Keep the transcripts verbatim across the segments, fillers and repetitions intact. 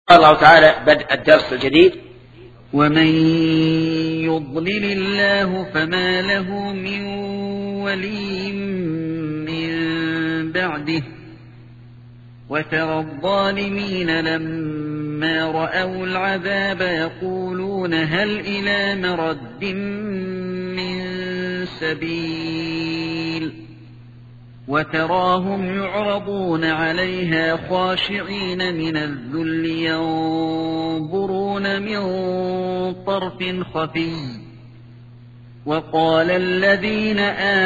قال الله تعالى بدء الدرس الجديد: ومن يضلل الله فما له من ولي من بعده وترى الظالمين لما رأوا العذاب يقولون هل إلى مرد من سبيل وتراهم يعرضون عليها خاشعين من الذل ينظرون من طرف خفي وقال الذين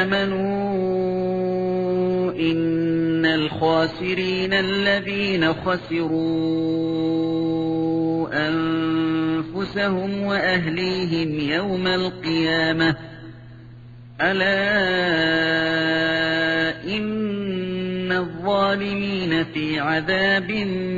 آمنوا إن الخاسرين الذين خسروا أنفسهم وأهليهم يوم القيامة ألا إن الظالمين في عذاب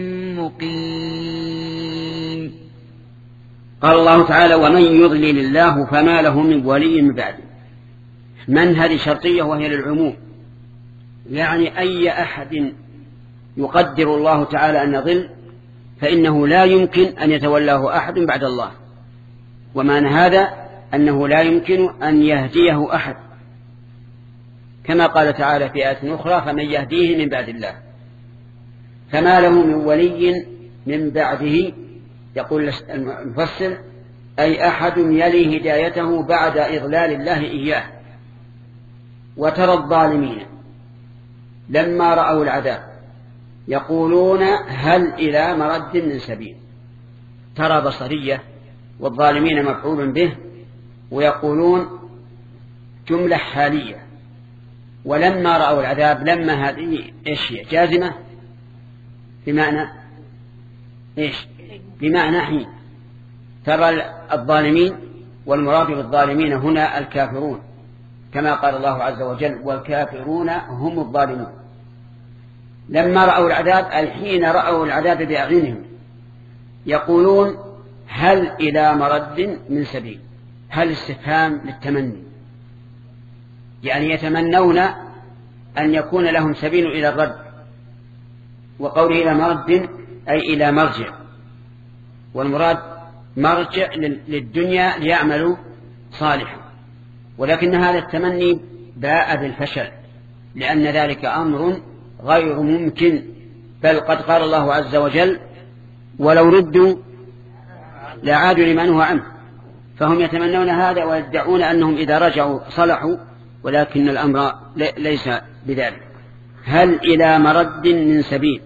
مقيم. قال الله تعالى: ومن يضلل الله فما له من ولي من بعده. من هذه شرطية وهي للعموم، يعني أي أحد يقدر الله تعالى أن يضل فإنه لا يمكن أن يتولاه أحد بعد الله، ومعنى هذا أنه لا يمكن أن يهديه أحد، كما قال تعالى في آية أخرى: فمن يهديه من بعد الله. فما له من ولي من بعده، يقول المفسر: أي أحد يلي هدايته بعد إضلال الله إياه. وترى الظالمين لما رأوا العذاب يقولون هل إلى مرد من سبيل. ترى بصرية، والظالمين مفعول به، ويقولون جملة حالية. ولما رأوا العذاب، لما هذه إيش هي؟ جازمة بمعنى إيش؟ بمعنى حين. ترى الظالمين، والمراد بالظالمين هنا الكافرون، كما قال الله عز وجل: والكافرون هم الظالمون. لما رأوا العذاب أي حين رأوا العذاب بأعينهم يقولون هل إلى مرد من سبيل. هل استفهام للتمني، يعني يتمنون أن يكون لهم سبيل إلى الرد. وقوله إلى مرد أي إلى مرجع، والمراد مرجع للدنيا ليعملوا صالحا، ولكن هذا التمني باء بالفشل، لأن ذلك أمر غير ممكن. بل قد قال الله عز وجل: ولو ردوا لعادوا لما نهوا عنه. فهم يتمنون هذا ويدعون أنهم إذا رجعوا صلحوا، ولكن الأمر ليس بذلك. هل إلى مرد من سبيل،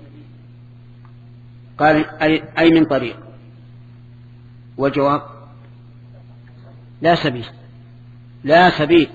قال أي من طريق. والجواب: لا سبيل، لا سبيل.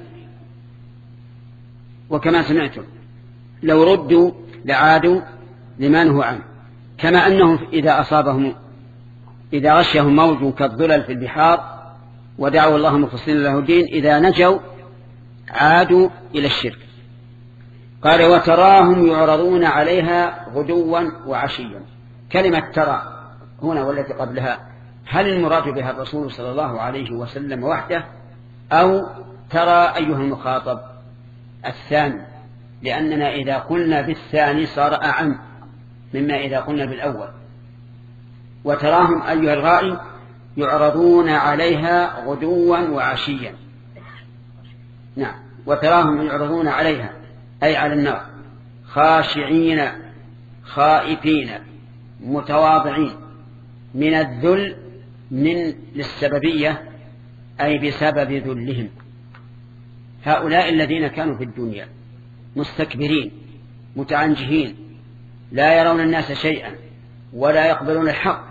وكما سمعتم لو ردوا لعادوا لما نهوا عنه، كما أنهم إذا أصابهم إذا غشهم موج كالظلل في البحار ودعوا الله مخلصين له الدين إذا نجوا عادوا إلى الشرك. قال: وتراهم يعرضون عليها غدوا وعشيا. كلمة ترى هنا والتي قبلها، هل المراد بها الرسول صلى الله عليه وسلم وحده، أو ترى أيها المخاطب الثاني؟ لأننا إذا قلنا بالثاني صار أعم مما إذا قلنا بالأول. وتراهم أيها الغائي يعرضون عليها غدوا وعشيا. نعم، وتراهم يعرضون عليها أي على النار خاشعين خائفين متواضعين. من الذل من للسببية أي بسبب ذلهم. هؤلاء الذين كانوا في الدنيا مستكبرين متعنجهين لا يرون الناس شيئا ولا يقبلون الحق،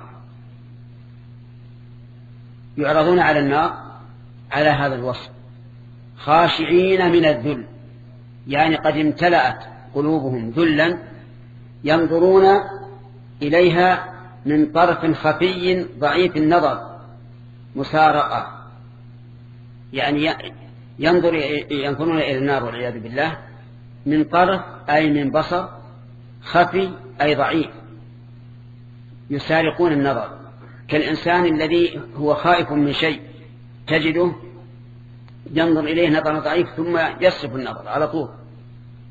يعرضون على النار على هذا الوصف، خاشعين من الذل، يعني قد امتلأت قلوبهم ذلا ينظرون إليها من طرف خفي ضعيف النظر مسارقة، يعني ينظر ينظرون إلى النار والعياذ بالله من طرف أي من بصر، خفي أي ضعيف، يسارقون النظر، كالإنسان الذي هو خائف من شيء تجده ينظر إليه نظر ضعيف ثم يصرف النظر على طول.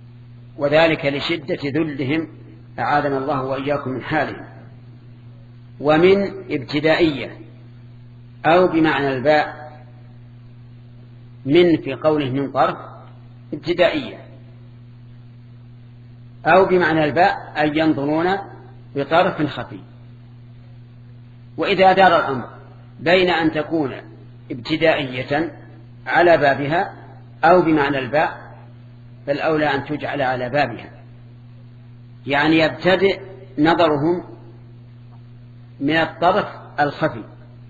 وذلك لشدة ذلهم أعاذنا الله وإياكم من حالهم. ومن ابتدائية أو بمعنى الباء، من في قوله من طرف ابتدائية، أو بمعنى الباء أن ينظرون بطرف خفي. وإذا دار الأمر بين أن تكون ابتدائية على بابها أو بمعنى الباء فالأولى أن تجعل على بابها، يعني يبتدئ نظرهم من الطرف الخفي،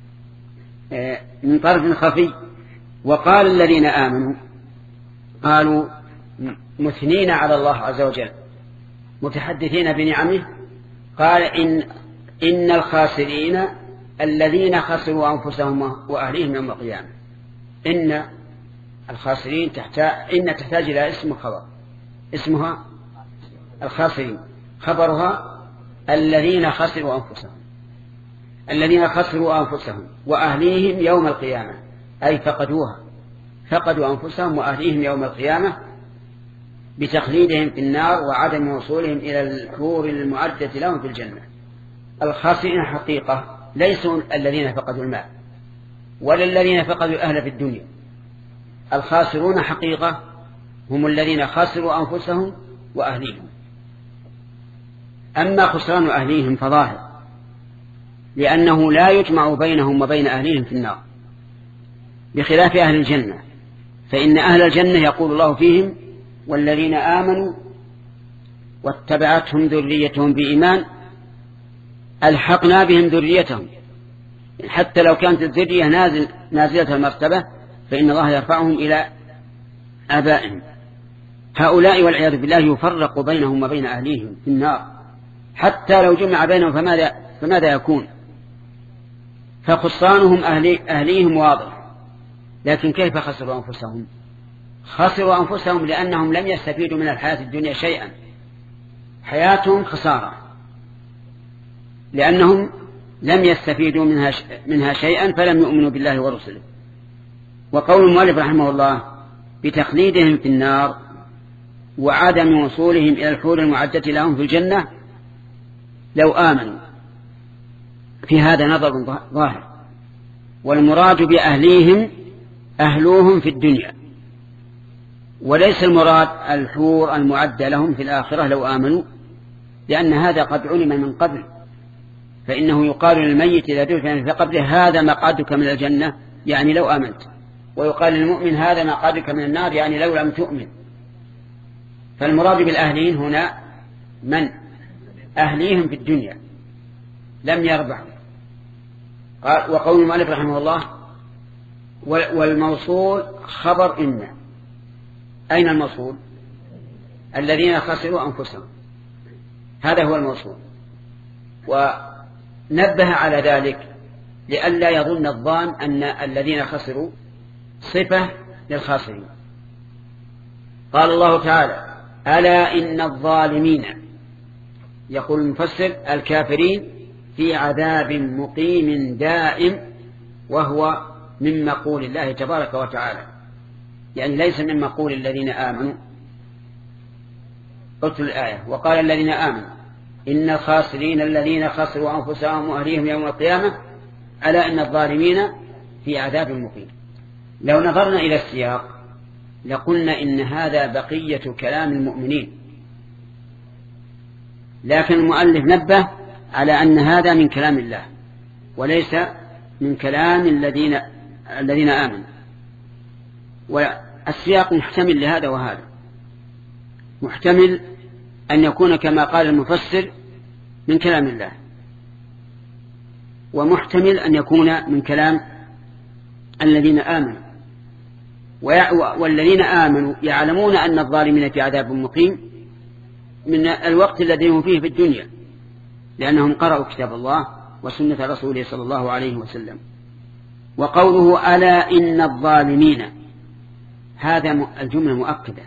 من طرف خفي. وقال الذين آمنوا، قالوا مثنين على الله عز وجل متحدثين بنعمه، قال إن, إن الخاسرين الذين خسروا أنفسهم وأهليهم يوم القيامة. إن الخاسرين تحتاج إن تحتاج إلى اسم خبر، اسمها الخاسرين، خبرها الذين خسروا أنفسهم، الذين خسروا أنفسهم وأهليهم يوم القيامة، أي فقدوها، فقدوا أنفسهم وأهليهم يوم القيامة بتخليدهم في النار وعدم وصولهم إلى الحور المعدة لهم في الجنة. الخاسرين حقيقة ليسوا الذين فقدوا المال ولا الذين فقدوا الأهل في الدنيا، الخاسرون حقيقة هم الذين خسروا أنفسهم وأهليهم. أما خسران أهليهم فظاهر، لأنه لا يجمع بينهم وبين أهليهم في النار، بخلاف أهل الجنة، فإن أهل الجنة يقول الله فيهم والذين آمنوا واتبعتهم ذريتهم بإيمان ألحقنا بهم ذريتهم، حتى لو كانت الذرية نازل نازلة المرتبة فإن الله يرفعهم إلى آبائهم. هؤلاء والعياذ بالله يفرق بينهم وبين أهليهم في النار، حتى لو جمع بينهم فماذا, فماذا يكون؟ فخسرانهم أهلي أهليهم واضح، لكن كيف خسروا أنفسهم؟ خسروا أنفسهم لأنهم لم يستفيدوا من الحياة الدنيا شيئا، حياتهم خسارة لأنهم لم يستفيدوا منها, منها شيئا فلم يؤمنوا بالله ورسله. وقول المؤلف رحمه الله بتخليدهم في النار وعدم وصولهم إلى الحور المعدة لهم في الجنة، لو آمنوا في هذا نظر ظاهر، والمراد بأهليهم أهلوهم في الدنيا، وليس المراد الحور المعدة لهم في الآخرة لو آمنوا، لأن هذا قد علم من قبل، فإنه يقال للميت إذا دفن في قبره هذا مقعدك من الجنة، يعني لو آمنت، ويقال للمؤمن هذا مقعدك من النار، يعني لو لم تؤمن. فالمراد بالأهلين هنا من أهليهم في الدنيا لم يربحوا. وقول المؤلف رحمه الله والموصول خبر إن، أين الموصول؟ الذين خسروا أنفسهم، هذا هو الموصول. ونبه على ذلك لئلا يظن الظان أن الذين خسروا صفة للخاسرين. قال الله تعالى ألا إن الظالمين، يقول المفسر الكافرين، في عذاب مقيم دائم، وهو من مقول الله تبارك وتعالى، يعني ليس من مقول الذين آمنوا. قلت الآية وقال الذين آمنوا إن الخاسرين الذين خسروا أنفسهم وأهليهم يوم القيامة ألا إن الظالمين في عذاب مقيم. لو نظرنا إلى السياق لقلنا إن هذا بقية كلام المؤمنين، لكن المؤلف نبه على أن هذا من كلام الله وليس من كلام الذين الذين آمنوا. والسياق محتمل لهذا وهذا، محتمل أن يكون كما قال المفسر من كلام الله، ومحتمل أن يكون من كلام الذين آمنوا. والذين آمنوا يعلمون أن الظالمين في عذاب مقيم من الوقت الذي هم فيه في الدنيا، لأنهم قرأوا كتاب الله وسنة رسوله صلى الله عليه وسلم. وقوله ألا إن الظالمين، هذا الجملة مؤكدة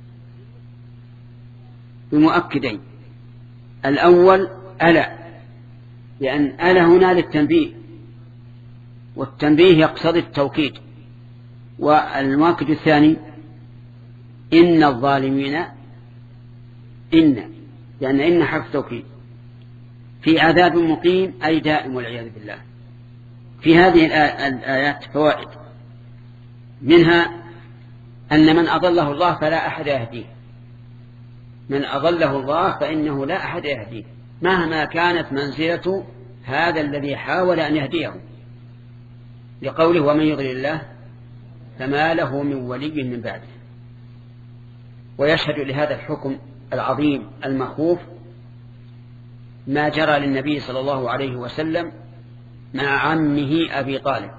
بمؤكدين. الأول ألا، لأن ألا هنا للتنبيه، والتنبيه يقتضي التوكيد. والمؤكد الثاني إن الظالمين، إن لأن إن حرف توكيد، في عذاب مقيم أي دائم والعياذ بالله. في هذه الآيات فوائد، منها أن من أضله الله فلا أحد يهديه، من أضله الله فإنه لا أحد يهديه مهما كانت منزلة هذا الذي حاول أن يهديه، لقوله ومن يضلل الله فما له من ولي من بعده. ويشهد لهذا الحكم العظيم المخوف ما جرى للنبي صلى الله عليه وسلم مع عمه أبي طالب.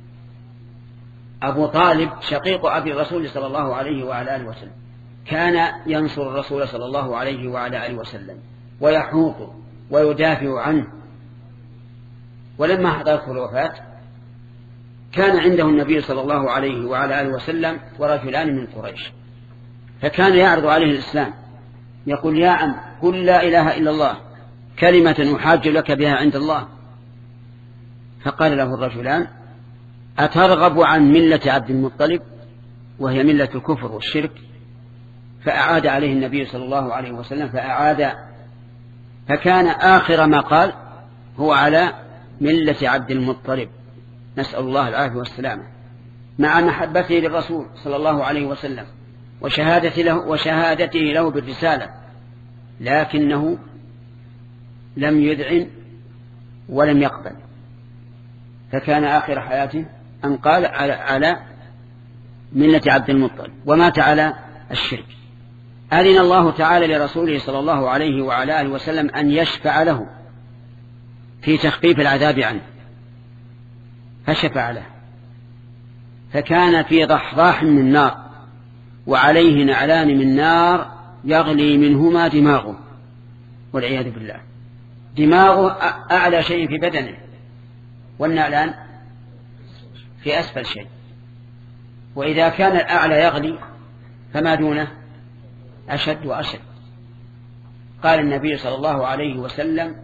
أبو طالب شقيق أبي الرسول صلى الله عليه وعلى آله وسلم، كان ينصر الرسول صلى الله عليه وعلى آله وسلم ويحوطه ويدافع عنه. ولما حضرته الوفاة كان عنده النبي صلى الله عليه وعلى آله وسلم ورجلان من قريش، فكان يعرض عليه الإسلام، يقول يا عم قل لا إله إلا الله كلمة أحاج لك بها عند الله. فقال له الرجلان أترغب عن ملة عبد المطلب وهي ملة الكفر والشرك؟ فأعاد عليه النبي صلى الله عليه وسلم فأعاد، فكان آخر ما قال هو على ملة عبد المطلب، نسأل الله العافية والسلامة، مع محبته للرسول صلى الله عليه وسلم وشهادته له, وشهادته له بالرسالة، لكنه لم يذعن ولم يقبل، فكان آخر حياته أن قال على, على ملة عبد المطلب ومات على الشرك. أذن الله تعالى لرسوله صلى الله عليه وعلى آله وسلم أن يشفع له في تخفيف العذاب عنه، فشفع له، فكان في ضحضاح من نار وعليه نعلان من نار يغلي منهما دماغه والعياذ بالله. دماغه أعلى شيء في بدنه والنعلان في أسفل شيء، وإذا كان الأعلى يغلي فما دونه أشد وأشد. قال النبي صلى الله عليه وسلم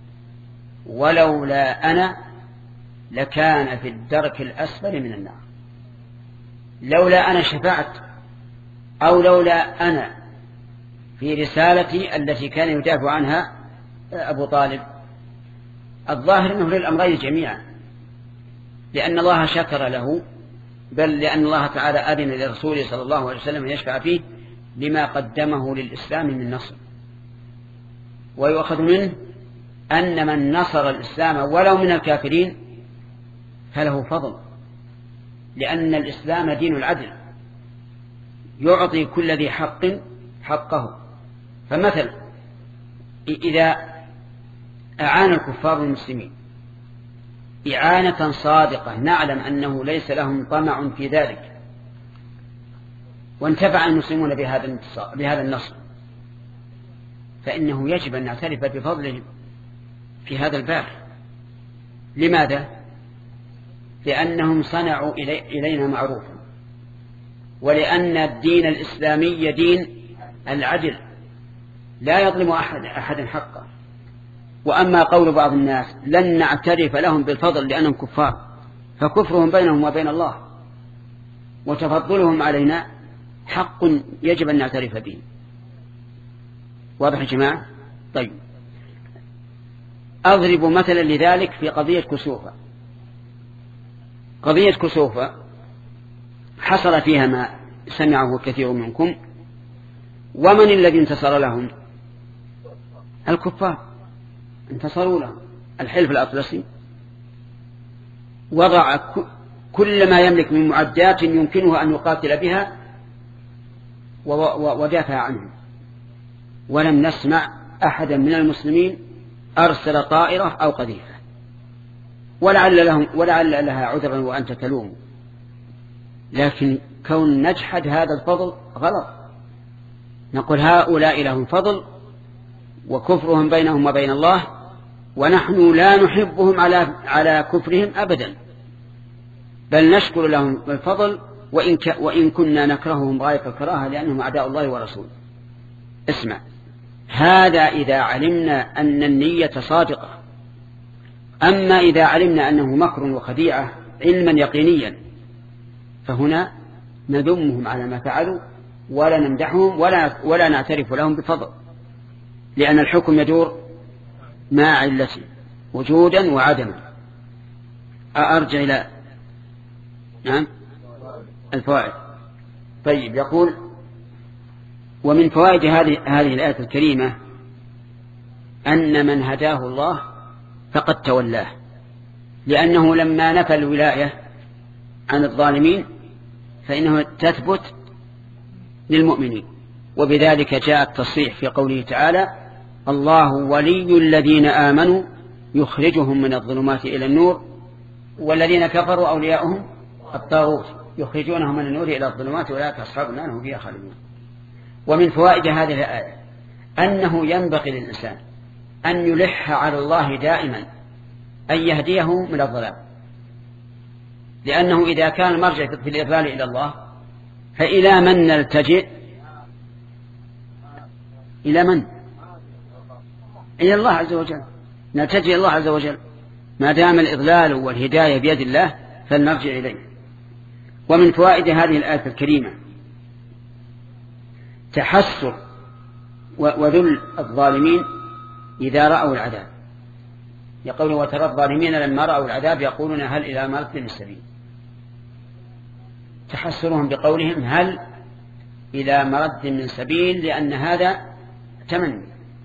ولولا أنا لكان في الدرك الأسفل من النار. لولا أنا شفعت أو لولا أنا في رسالتي التي كان يدافع عنها أبو طالب، الظاهر أنه للأمرين جميعا، لأن الله شكر له، بل لأن الله تعالى أذن لرسوله صلى الله عليه وسلم يشفع فيه لما قدمه للإسلام من نصر. ويؤخذ منه أن من نصر الإسلام ولو من الكافرين فله فضل، لأن الإسلام دين العدل يعطي كل ذي حق حقه. فمثلا إذا أعان الكفار المسلمين إعانة صادقة نعلم أنه ليس لهم طمع في ذلك وانتفع المسلمون بهذا بهذا النصر، فإنه يجب أن نعترف بفضلهم في هذا الباب. لماذا؟ لأنهم صنعوا إلي إلينا معروفا، ولأن الدين الإسلامي دين العدل لا يظلم أحد أحدا حقا. وأما قول بعض الناس لن نعترف لهم بالفضل لأنهم كفار، فكفرهم بينهم وبين الله وتفضلهم علينا حق يجب أن نعترف به. واضح يا جماعة؟ طيب، أضرب مثلا لذلك في قضية كسوفة. قضية كسوفة حصل فيها ما سمعه كثير منكم، ومن الذي انتصر لهم؟ الكفار انتصروا لهم. الحلف الأطلسي وضع كل ما يملك من معدات يمكنه أن يقاتل بها ودافع عنهم، ولم نسمع أحدا من المسلمين أرسل طائرة أو قذيفة، ولعل, لهم ولعل لها عذرا وأنت تلوم. لكن كون نجحد هذا الفضل غلط، نقول هؤلاء لهم فضل وكفرهم بينهم وبين الله، ونحن لا نحبهم على على كفرهم أبدا، بل نشكر لهم الفضل وإن, ك وإن كنا نكرههم غاية الكراهة لأنهم أعداء الله ورسوله. اسمع، هذا إذا علمنا أن النية صادقة. أما إذا علمنا أنه مكر وخديعة علما يقينيا فهنا نذمهم على ما فعلوا ولا نمدحهم ولا, ولا نعترف لهم بفضل، لأن الحكم يدور مع علته وجودا وعدما. أرجع إلى نعم الفوائد. طيب، يقول ومن فوائد هذه هذه الآية الكريمة أن من هداه الله فقد تولاه، لأنه لما نفى الولاية عن الظالمين فإنه تثبت للمؤمنين، وبذلك جاء التصريح في قوله تعالى: الله ولي الذين آمنوا يخرجهم من الظلمات إلى النور والذين كفروا أولياؤهم الطاغوت يخرجونهم من النور إلى الظلمات أولئك أصحاب النار هم فيها خالدون. ومن فوائد هذه الآية أنه ينبغي للإنسان أن يلح على الله دائما أن يهديه من الضلال، لأنه إذا كان المرجع في الإضلال إلى الله فإلى من نلتجئ؟ إلى من؟ إلى الله عز وجل، نلتجئ إلى الله عز وجل ما دام الإضلال والهداية بيد الله فلنرجع إليه. ومن فوائد هذه الآية الكريمة تحسر وذل الظالمين إذا رأوا العذاب، يقول: وترى الظالمين لما رأوا العذاب يقولون هل إلى مرد من السبيل. تحسرهم بقولهم هل إلى مرد من سبيل، لأن هذا تمني.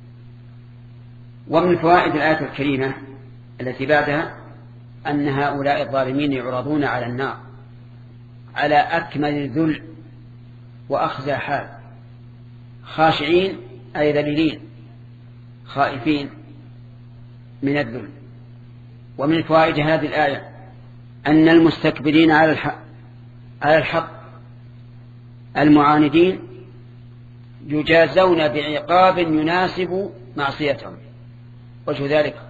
ومن فوائد الآية الكريمة التي بعدها أن هؤلاء الظالمين يعرضون على النار على أكمل الذل وأخزى حال، خاشعين أي ذليلين خائفين من الذل. ومن فوائد هذه الآية أن المستكبرين على الحق على الحق المعاندين يجازون بعقاب يناسب معصيتهم. وجه ذلك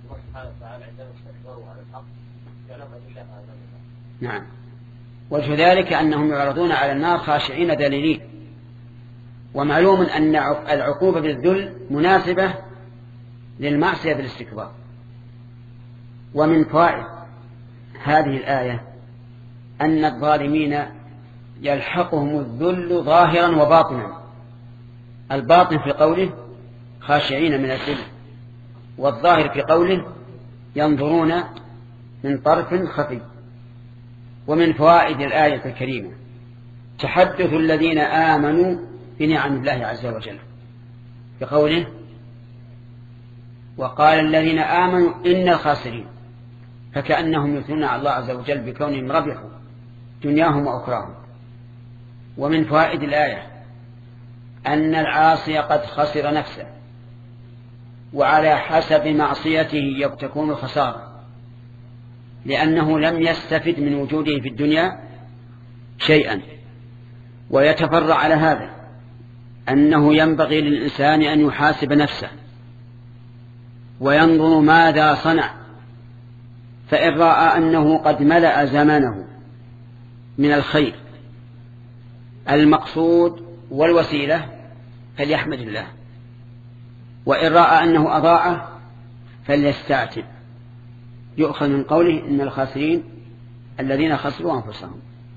نعم وجه ذلك أنهم يعرضون على النار خاشعين ذليلين، ومعلوم أن العقوبة بالذل مناسبة للمعصية بالاستكبار. ومن فوائد هذه الآية أن الظالمين يلحقهم الذل ظاهرا وباطنا، الباطن في قوله خاشعين من الذل، والظاهر في قوله ينظرون من طرف خفي. ومن فوائد الآية الكريمة تحدث الذين آمنوا بنعم الله عز وجل بقوله: وقال الذين آمنوا إن الخاسرين، فكأنهم يثنون على الله عز وجل بكونهم ربحوا دنياهم وأخراهم. ومن فوائد الآية أن العاصي قد خسر نفسه، وعلى حسب معصيته تكون الخسارة، لأنه لم يستفد من وجوده في الدنيا شيئا. ويتفرع على هذا أنه ينبغي للإنسان أن يحاسب نفسه وينظر ماذا صنع، فإن رأى أنه قد ملأ زمانه من الخير المقصود والوسيلة فليحمد الله، وإن رأى أنه أضاعه فليستعتب. يؤخذ من قوله إن الخاسرين الذين خسروا أنفسهم.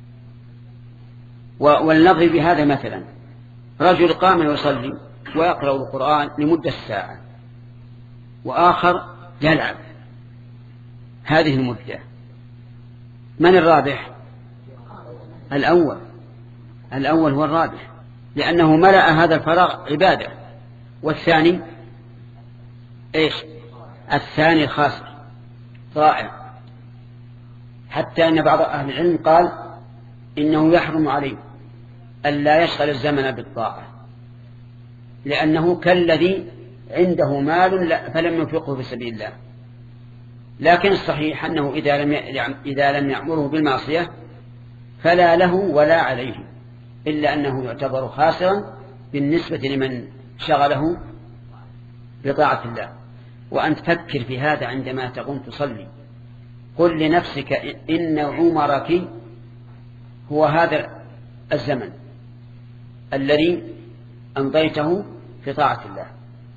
ولنضرب بهذا مثلا: رجل قام يصلي ويقرأ القرآن لمدة ساعة، وآخر يلعب هذه المدة، من الرابح؟ الأول الأول هو الرابح، لأنه ملأ هذا الفراغ عبادة. والثاني إيش؟ الثاني الخاسر ضائع، حتى أن بعض أهل العلم قال إنه يحرم عليه ألا يشغل الزمن بالطاعة، لأنه كالذي عنده مال فلم ينفقه في سبيل الله. لكن الصحيح أنه إذا لم إذا لم يأمره بالمعصية فلا له ولا عليه، إلا أنه يعتبر خاسرا بالنسبة لمن شغله بطاعة الله. وأن تفكر في هذا عندما تقوم تصلي، قل لنفسك إن عمرك هو هذا الزمن الذي أمضيته في طاعة الله.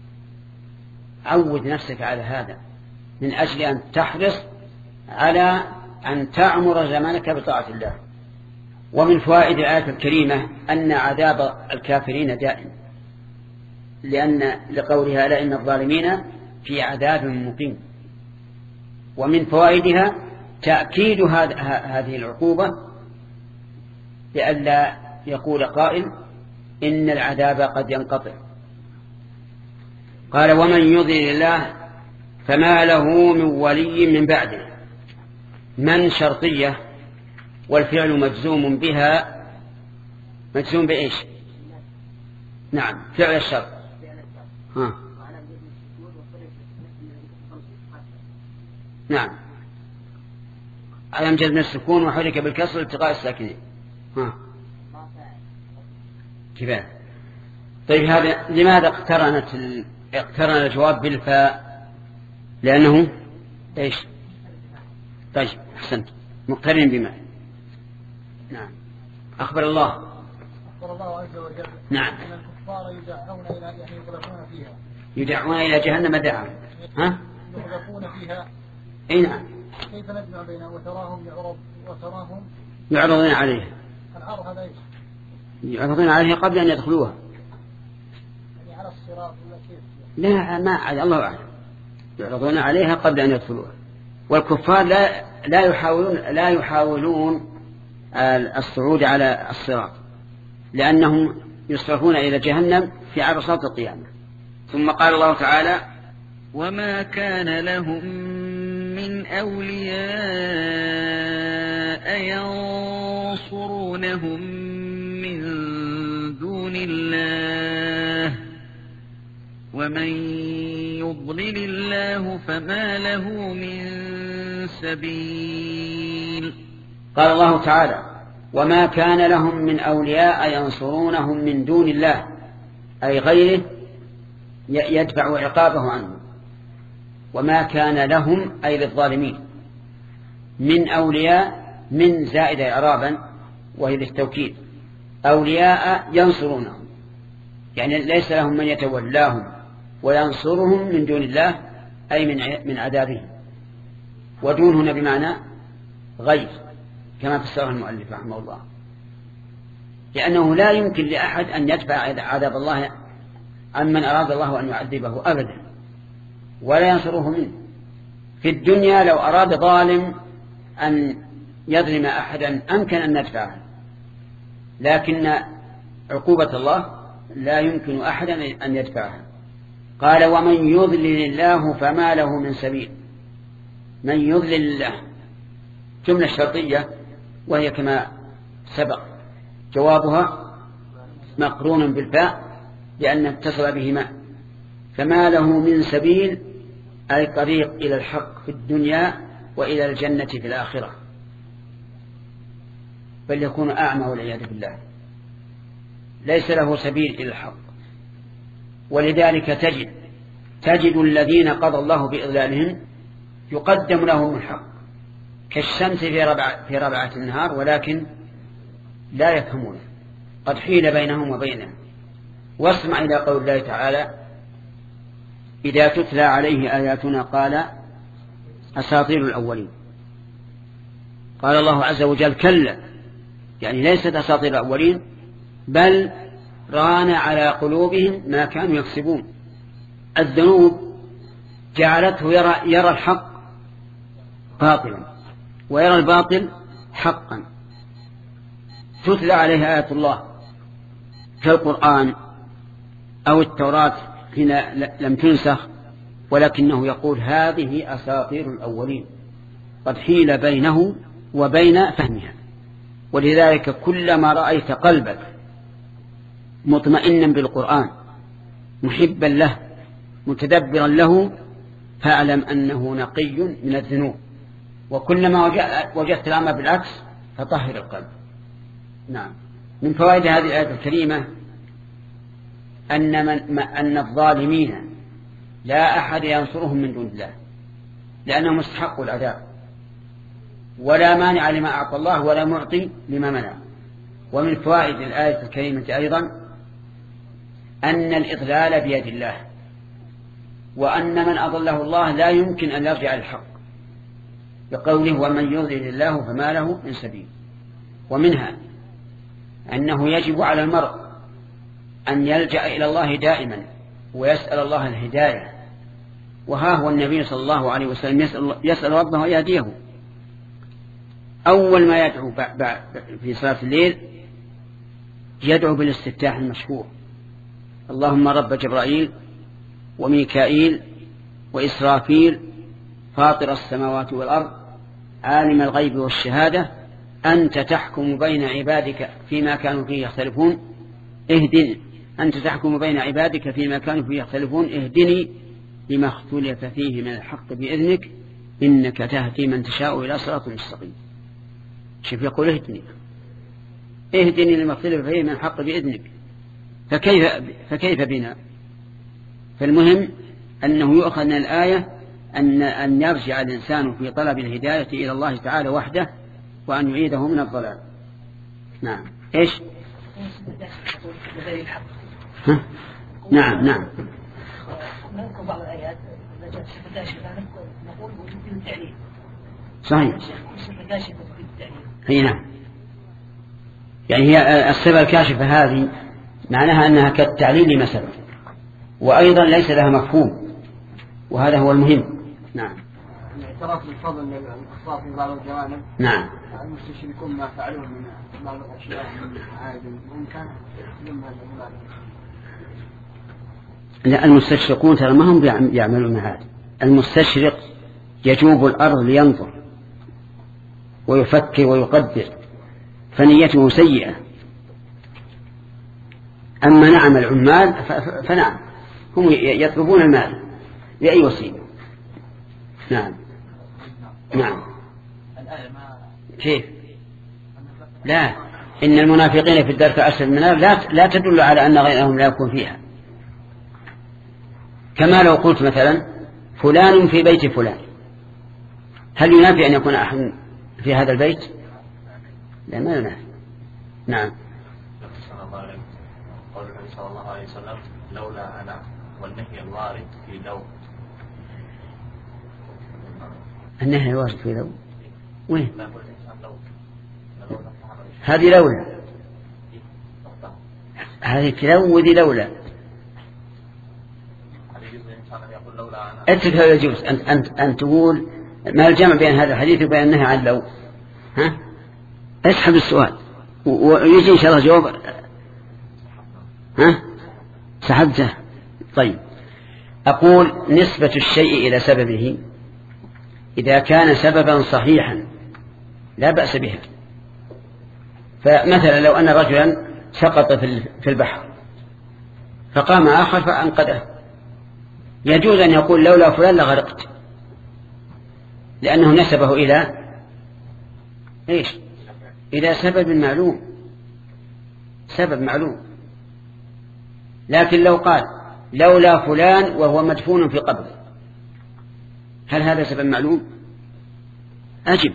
عود نفسك على هذا من أجل أن تحرص على أن تعمر زمانك بطاعة الله. ومن فوائد الآية الكريمة أن عذاب الكافرين دائم، لأن لقولها لا إن الظالمين في عذاب مقيم. ومن فوائدها تأكيد هذه العقوبة لئلا يقول قائل إن العذاب قد ينقطع. قال ومن يضلل الله فما له من ولي من بعده. من شرطية والفعل مجزوم بها، مجزوم بإيش؟ نعم فعل الشرط. ها. نعم على مجزم السكون وحرك بالكسر التقاء الساكنين. ها كفاية. طيب هذا لماذا اقترنت ال... اقترن الجواب بالفاء؟ لأنه ايش؟ طيب احسنت، مقترن بما. نعم أخبر الله أخبر الله عز وجل نعم أن الكفار يدعون إلى يعني يقذفون فيها يدعون إلى جهنم دعا. ها يقذفون فيها. أي نعم. كيف نجمع بينهم وتراهم يعرض وتراهم يعرضون عليها. العرض هذا ايش؟ يعرضون عليها قبل أن يدخلوها. يعني على الصراط ولا كيف؟ لا ما على الله أعلم. يعرضون عليها قبل أن يدخلوها. والكفار لا لا يحاولون لا يحاولون الصعود على الصراط لأنهم يصرفون إلى جهنم في عرصات القيامة. ثم قال الله تعالى وما كان لهم من أولياء ينصرونهم من دون الله ومن يضلل الله فما له من سبيل. قال الله تعالى وما كان لهم من أولياء ينصرونهم من دون الله أي غيره يدفع عقابه عنه. وما كان لهم أي للظالمين من أولياء من زائد إعرابا وهي للتوكيد. أولياء ينصرونهم يعني ليس لهم من يتولاهم وينصرهم من دون الله أي من من عذابهم. ودون هنا بمعنى غير كما فسره المؤلف رحمه الله، لأنه لا يمكن لأحد أن يدفع عذاب الله عن من أراد الله أن يعذبه أبدا ولا ينصره منه. في الدنيا لو أراد ظالم أن يظلم أحدا أمكن أن ندفعه، لكن عقوبة الله لا يمكن أحدا أن يدفعها. قال ومن يضلل الله فما له من سبيل. من يضلل الله جملة شرطية وهي كما سبق جوابها مقرون بالفاء لأن اتصل بهما. فما له من سبيل أي طريق إلى الحق في الدنيا وإلى الجنة في الآخرة، بل يكون أعمى والعياذ بالله، ليس له سبيل إلى الحق. ولذلك تجد تجد الذين قضى الله بإضلالهم يقدم لهم الحق كالشمس في ربعة, في ربعة النهار ولكن لا يفهمون، قد حيل بينهم وبينهم. واسمع إلى قول الله تعالى إذا تتلى عليه آياتنا قال أساطير الأولين. قال الله عز وجل كلا، يعني ليست أساطير الأولين بل ران على قلوبهم ما كانوا يكسبون. الذنوب جعلته يرى, يرى الحق باطلا ويرى الباطل حقا. تتلى عليه آيات الله كالقرآن أو التوراة حين لم تنسخ، ولكنه يقول هذه أساطير الأولين قد حيل بينه وبين فهمها. ولذلك كلما رأيت قلبك مطمئنا بالقرآن محبا له متدبرا له فاعلم أنه نقي من الذنوب، وكلما وجدت الأمر بالعكس فطهر القلب. نعم. من فوائد هذه الآية الكريمة أن, من أن الظالمين لا أحد ينصرهم من دون الله لأنهم مستحقوا العذاب، ولا مانع لما أعطى الله ولا معطي لما منع. ومن فوائد الآية الكريمة أيضا أن الإضلال بيد الله، وأن من أضله الله لا يمكن أن يرجع للحق بقوله ومن يضلل الله فما له من سبيل. ومنها أنه يجب على المرء أن يلجأ إلى الله دائما ويسأل الله الهداية وها هو النبي صلى الله عليه وسلم يسأل, يسأل ربه أن يهديه. أول ما يدعو في صلاة الليل يدعو بالاستفتاح المشهور: اللهم رب جبرائيل وميكائيل وإسرافيل فاطر السماوات والأرض عالم الغيب والشهادة أنت تحكم بين عبادك فيما كانوا فيه يختلفون اهدني أنت تحكم بين عبادك فيما كانوا فيه يختلفون اهدني لما اختلف فيه من الحق بإذنك إنك تهدي من تشاء إلى صراط مستقيم. شوف يقول اهدني اهدني لما اختلف فيه من الحق بإذنك، فكيف, فكيف بنا؟ فالمهم أنه يؤخذ من الآية أن, أن يرجع الإنسان في طلب الهداية إلى الله تعالى وحده وأن يعيده من الضلال. نعم. إيش؟ ها؟ نعم نعم. ممكن بعض الآيات نقول وجود التعليل. صحيح. هي نعم. يعني هي الصفة الكاشفة هذه معناها أنها كالتعليل لما سبق، وأيضا ليس لها مفهوم، وهذا هو المهم. نعم. اعتراف بالفضل من الأخطاء في بعض الجوانب. نعم. المستشركون ما فعلوه من بعض الأشياء من عائد ممكن لما لا، المستشرقون ترى ما هم يعملون هذا. المستشرق يجوب الأرض لينظر ويفكر ويقدر، فنيته سيئة. أما نعم العمال فنعم هم يطلبون المال بأي وسيلة. نعم نعم. كيف؟ لا، إن المنافقين في الدرك الأسفل من النار لا لا تدل على أن غيرهم لا يكون فيها. كما لو قلت مثلا فلان في بيت فلان، هل ينافي أن يكون أحد في هذا البيت؟ لا، ما ينافي. نعم. قول النبي صلى الله عليه وسلم لولا أنا والنهي الوارد في لو. النهي الوارد في لو وين؟ هذه لولا، هذه لو وذي لولا. اترك هذا يجوز. أنت أنت أنت تقول ما الجمع بين هذا الحديث وبين النهي عن لو؟ ها؟ اسحب السؤال ويجي إن شاء الله جواب. ها؟ سحبته. طيب، أقول نسبة الشيء إلى سببه إذا كان سببا صحيحا لا بأس بها. فمثلا لو أن رجلا سقط في البحر فقام آخر فأنقذه، يجوز أن يقول لولا فلان لغرقت، لأنه نسبه إلى إيش؟ إلى سبب معلوم، سبب معلوم. لكن لو قال لولا فلان وهو مدفون في قبره، هل هذا سبب معلوم؟ أجب.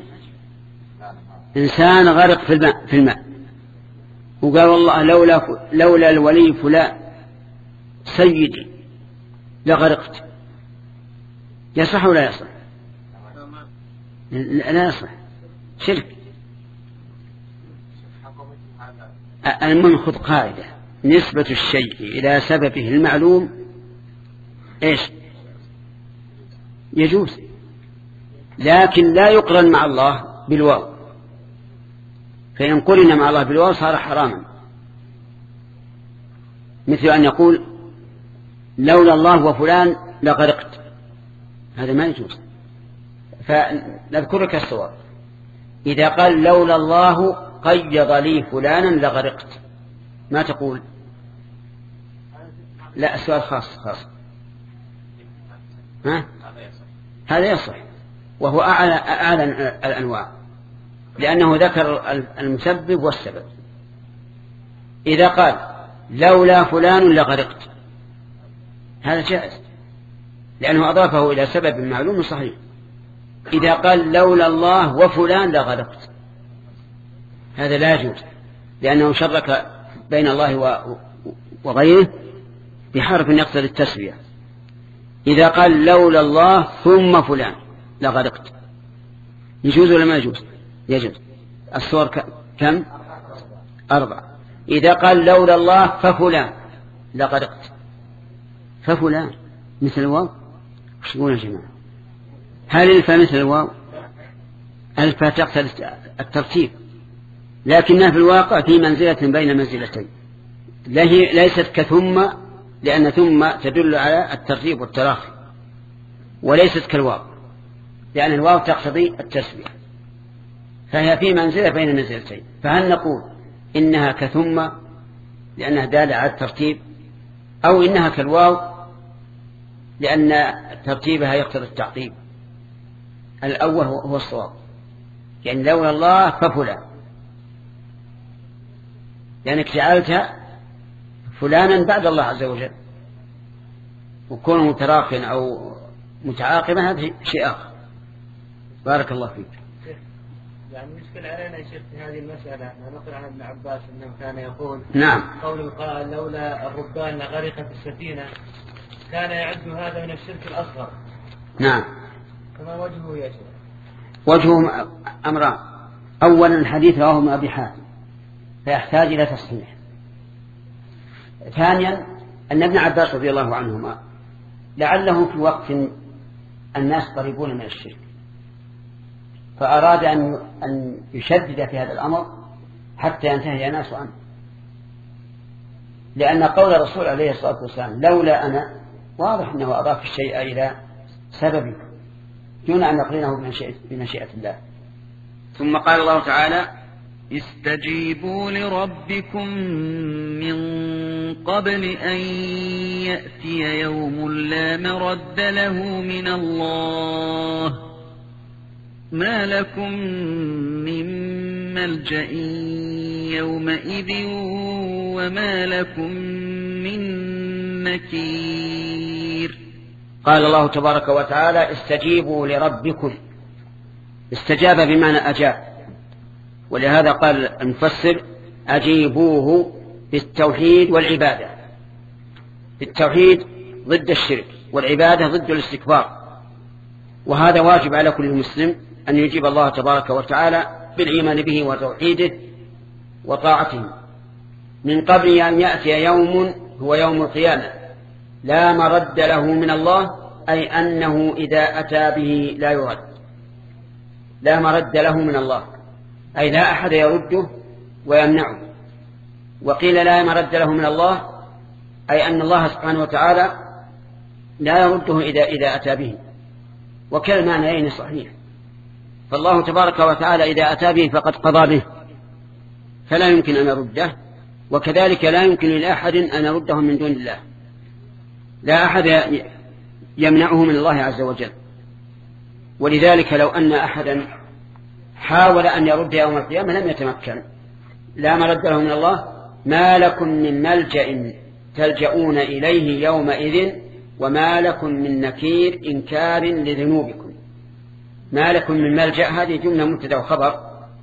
إنسان غرق في الماء في الماء وقال والله لولا لولا الولي فلان سيدي لغرقت، يصح ولا يصح؟ لا يصح، شرك. المهم خذ قاعدة: نسبة الشيء إلى سببه المعلوم إيش؟ يجوز، لكن لا يقرن مع الله بالواو، فإن قرن مع الله بالواو صار حراما. مثل أن يقول لولا الله وفلان لغرقت، هذا ما يجوز. فنذكرك الصور: إذا قال لولا الله قيض لي فلانا لغرقت، ما تقول؟ لا، السؤال خاص خاص. ها؟ هذا يصح، وهو أعلى, أعلى الأنواع، لأنه ذكر المسبب والسبب. إذا قال لولا فلان لغرقت، هذا جائز لأنه أضافه إلى سبب معلوم صحيح. إذا قال لولا الله وفلان لغرقت، هذا لا يجوز، لأنه شرك بين الله وغيره بحرف يقصد التسوية. إذا قال لولا الله ثم فلان لغرقت، يجوز ولا ما يجوز؟ يجوز. الصور كم؟ أربع. إذا قال لولا الله ففلان لغرقت، ففلان مثل الواو وش يقول يا جماعة؟ هل الف مثل الواو؟ الف تقتضي الترتيب، لكنها في الواقع في منزلة بين منزلتين، ليست كثم، لأن ثم تدل على الترتيب والتراخي، وليست كالواو لأن الواو تقتضي التسوية، فهي في منزلة بين المنزلتين. فهل نقول إنها كثم لأنها دالة على الترتيب، أو إنها كالواو لأن ترتيبها يقتضي التعقيب؟ الأول هو الصواب، يعني لولا الله ففلان، لأنك جعلت فلانا بعد الله عز وجل، وكونه متراخٍ أو متعاقبا هذا شيء آخر. بارك الله فيك. يعني مشكلة علينا يا شيخ في هذه المسألة، نقل عن ابن عباس أنه كان يقول نعم قوله قال لولا الربان لغرقت السفينة، كان يعد هذا من الشرك الأصغر. نعم. فما وجهه يا شيخ؟ وجهه أمران: أولا الحديث رواه ابن أبي حاتم فيحتاج إلى تصحيح. ثانيا أن ابن عباس رضي الله عنهما لعله في وقت الناس قريبون من الشرك، فأراد أن يشدد في هذا الأمر حتى ينتهي الناس عنه، لأن قول الرسول عليه الصلاة والسلام لولا أنا واضح أنه أضاف الشيء إلى سببه دون أن نقرنه بمشيئة الله. ثم قال الله تعالى: استجيبوا لربكم من قبل أن يأتي يوم لا مرد له من الله ما لكم من ملجأ يومئذ وما لكم من نكير. قال الله تبارك وتعالى: استجيبوا لربكم. استجاب بمعنى أجاب، ولهذا قال المفسر: أجيبوه بالتوحيد والعبادة. التوحيد ضد الشرك، والعبادة ضد الاستكبار، وهذا واجب على كل مسلم أن يجيب الله تبارك وتعالى بالإيمان به وتوحيده وطاعته من قبل أن يأتي يوم هو يوم القيامة لا مرد له من الله، أي أنه إذا أتى به لا يرد. لا مرد له من الله أي لا أحد يرده ويمنعه. وقيل لا مرد له من الله أي أن الله سبحانه وتعالى لا يرده إذا, إذا أتى به، وكالمعنيين صحيح. فالله تبارك وتعالى إذا أتى به فقد قضى به فلا يمكن أن يرده، وكذلك لا يمكن لأحد أن يرده من دون الله. لا أحد يمنعه من الله عز وجل. ولذلك لو أن أحدا حاول أن يرد يوم القيامة لم يتمكن. لا مرد له من الله. ما لكم من ملجأ تلجؤون إليه يومئذ وما لكم من نكير إنكار لذنوبكم. ما لكم من ملجأ هذه جملة مبتدأ وخبر،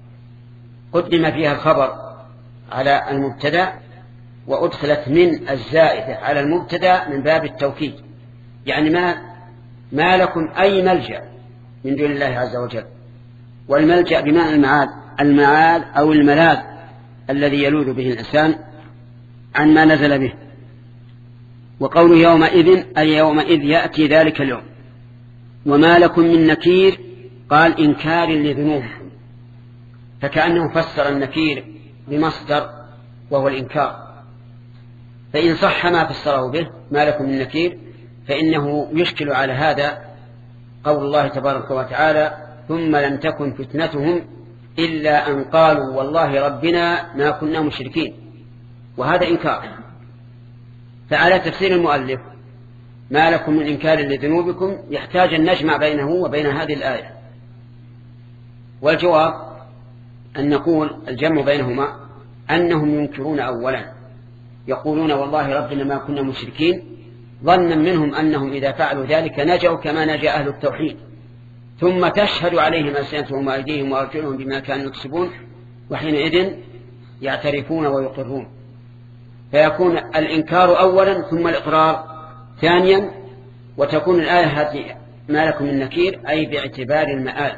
قدم فيها الخبر على المبتدأ وأدخلت من الزائدة على المبتدأ من باب التوكيد، يعني ما, ما لكم أي ملجأ من دون الله عز وجل. والملجأ بمعنى المعاد، المعاد أو الملاذ الذي يلوذ به الإنسان عن ما نزل به. وقوله يومئذ أي يومئذ يأتي ذلك اليوم. وما لكم من نكير قال إنكار لذنوبكم، فكأنه فسر النكير بمصدر وهو الإنكار. فإن صح ما فسره به ما لكم من نكير فإنه يشكل على هذا قول الله تبارك وتعالى: ثم لم تكن فتنتهم إلا أن قالوا والله ربنا ما كنا مشركين. وهذا إنكار. فعلى تفسير المؤلف ما لكم من إنكار لذنوبكم يحتاج أن نجمع بينه وبين هذه الآية. والجواب أن نقول الجمع بينهما أنهم ينكرون أولا، يقولون والله ربنا ما كنا مشركين، ظنا منهم أنهم إذا فعلوا ذلك نجوا كما نجا أهل التوحيد، ثم تشهد عليهم ألسنتهم وأيديهم وأرجلهم بما كانوا يكسبون، وحينئذ يعترفون ويقرون. فيكون الإنكار أولا ثم الإقرار ثانيا، وتكون الآية هذه ما لكم من نكير أي باعتبار المآل،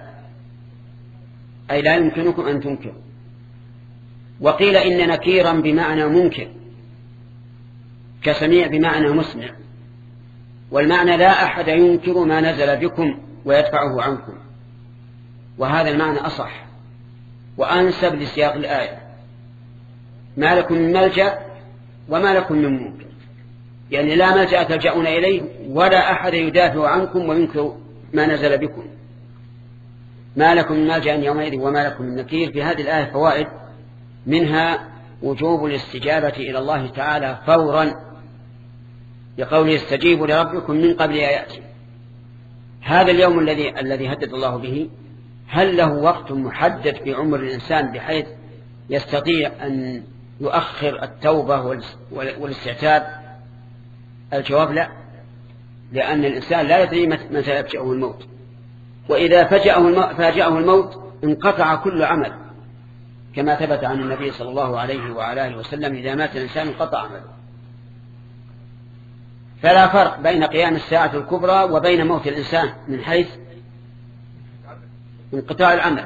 أي لا يمكنكم أن تنكروا. وقيل إن نكيرا بمعنى منكر كسميع بمعنى مسمع، والمعنى لا أحد ينكر ما نزل بكم ويدفعه عنكم، وهذا المعنى أصح وأنسب لسياق الآية. ما لكم من ملجأ وما لكم من منكر، يعني لا ملجأ تلجأون إليه ولا أحد يدافع عنكم وينكر ما نزل بكم. ما لكم من ملجأ يومئذ وما لكم من نكير. في هذه الآية فوائد، منها وجوب الاستجابة إلى الله تعالى فورا، لقوله استجيبوا لربكم من قبل أن يأتي. هذا اليوم الذي الذي هدد الله به، هل له وقت محدد في عمر الإنسان بحيث يستطيع أن يؤخر التوبة والاستعتاب؟ الجواب لا، لأن الإنسان لا يدري متى يفجأه الموت، وإذا فاجأه الموت انقطع كل عمل، كما ثبت عن النبي صلى الله عليه وعلى آله وسلم إذا مات الإنسان انقطع عمله. فلا فرق بين قيام الساعة الكبرى وبين موت الإنسان من حيث انقطاع العمل.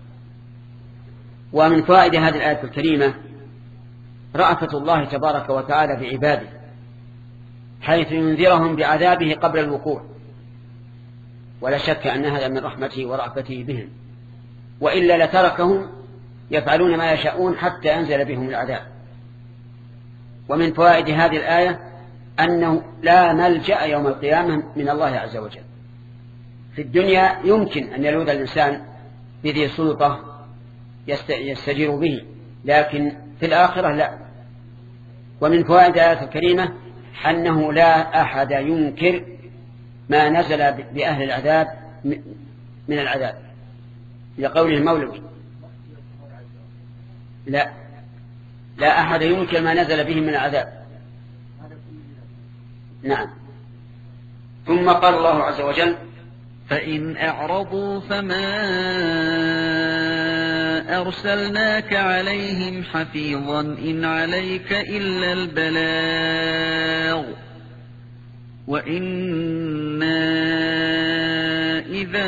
ومن فوائد هذه الآية الكريمة رأفة الله تبارك وتعالى بعباده، حيث ينذرهم بعذابه قبل الوقوع، ولا شك أن هذا من رحمته ورأفته بهم، وإلا لتركهم يفعلون ما يشاءون حتى ينزل بهم العذاب. ومن فوائد هذه الآية أنه لا ملجأ يوم القيامة من الله عز وجل. في الدنيا يمكن أن يلوذ الإنسان بذي سلطة يستجير به، لكن في الآخرة لا. ومن فوائد الآية الكريمة أنه لا أحد ينكر ما نزل بأهل العذاب من العذاب، لقوله المولوي لا لا أحد ينكر ما نزل به من العذاب. نعم. ثم قال الله عز وجل فإن أعرضوا فما أرسلناك عليهم حفيظا إن عليك إلا البلاغ وإنا إذا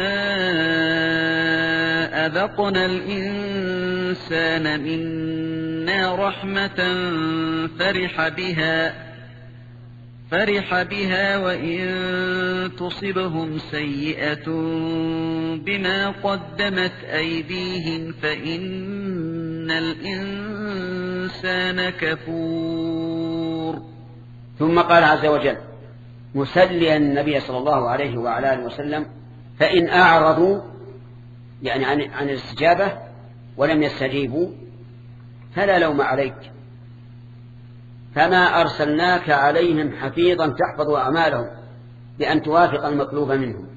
أذقنا الإنسان منا رحمة فرح بها فرح بها وإن تصبهم سيئة بما قدمت أيديهم فإن الإنسان كفور. ثم قال عز وجل مسليا النبي صلى الله عليه وعلى آله وسلم فإن أعرضوا، يعني عن, عن الاستجابة ولم يستجيبوا فلا لوم عليك، فما أرسلناك عليهم حفيظا تحفظ أعمالهم بأن توافق المطلوب منهم.